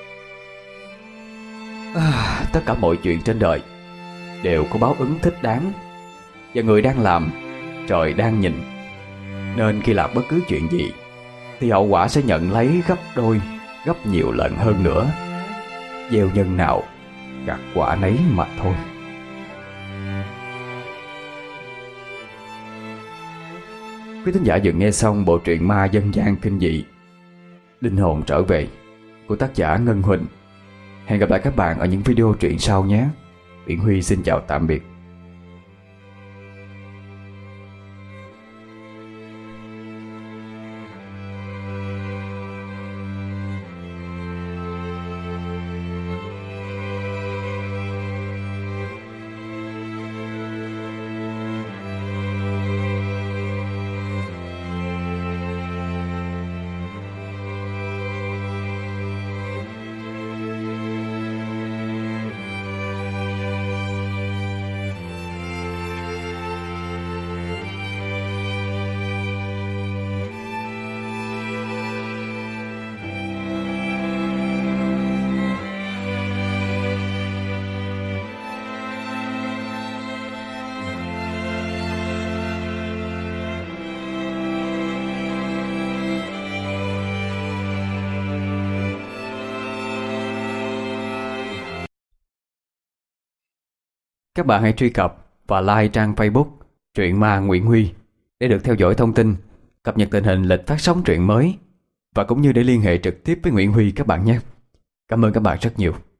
À, tất cả mọi chuyện trên đời đều có báo ứng thích đáng, và người đang làm, trời đang nhìn. Nên khi làm bất cứ chuyện gì thì hậu quả sẽ nhận lấy gấp đôi, gấp nhiều lần hơn nữa. Gieo nhân nào gặt quả nấy mà thôi. Quý thính giả vừa nghe xong bộ truyện ma dân gian kinh dị Linh hồn trở về của tác giả Ngân Huỳnh. Hẹn gặp lại các bạn ở những video truyện sau nhé. Biển Huy xin chào tạm biệt. Các bạn hãy truy cập và like trang Facebook Truyện Ma Nguyễn Huy để được theo dõi thông tin, cập nhật tình hình lịch phát sóng truyện mới, và cũng như để liên hệ trực tiếp với Nguyễn Huy các bạn nhé. Cảm ơn các bạn rất nhiều.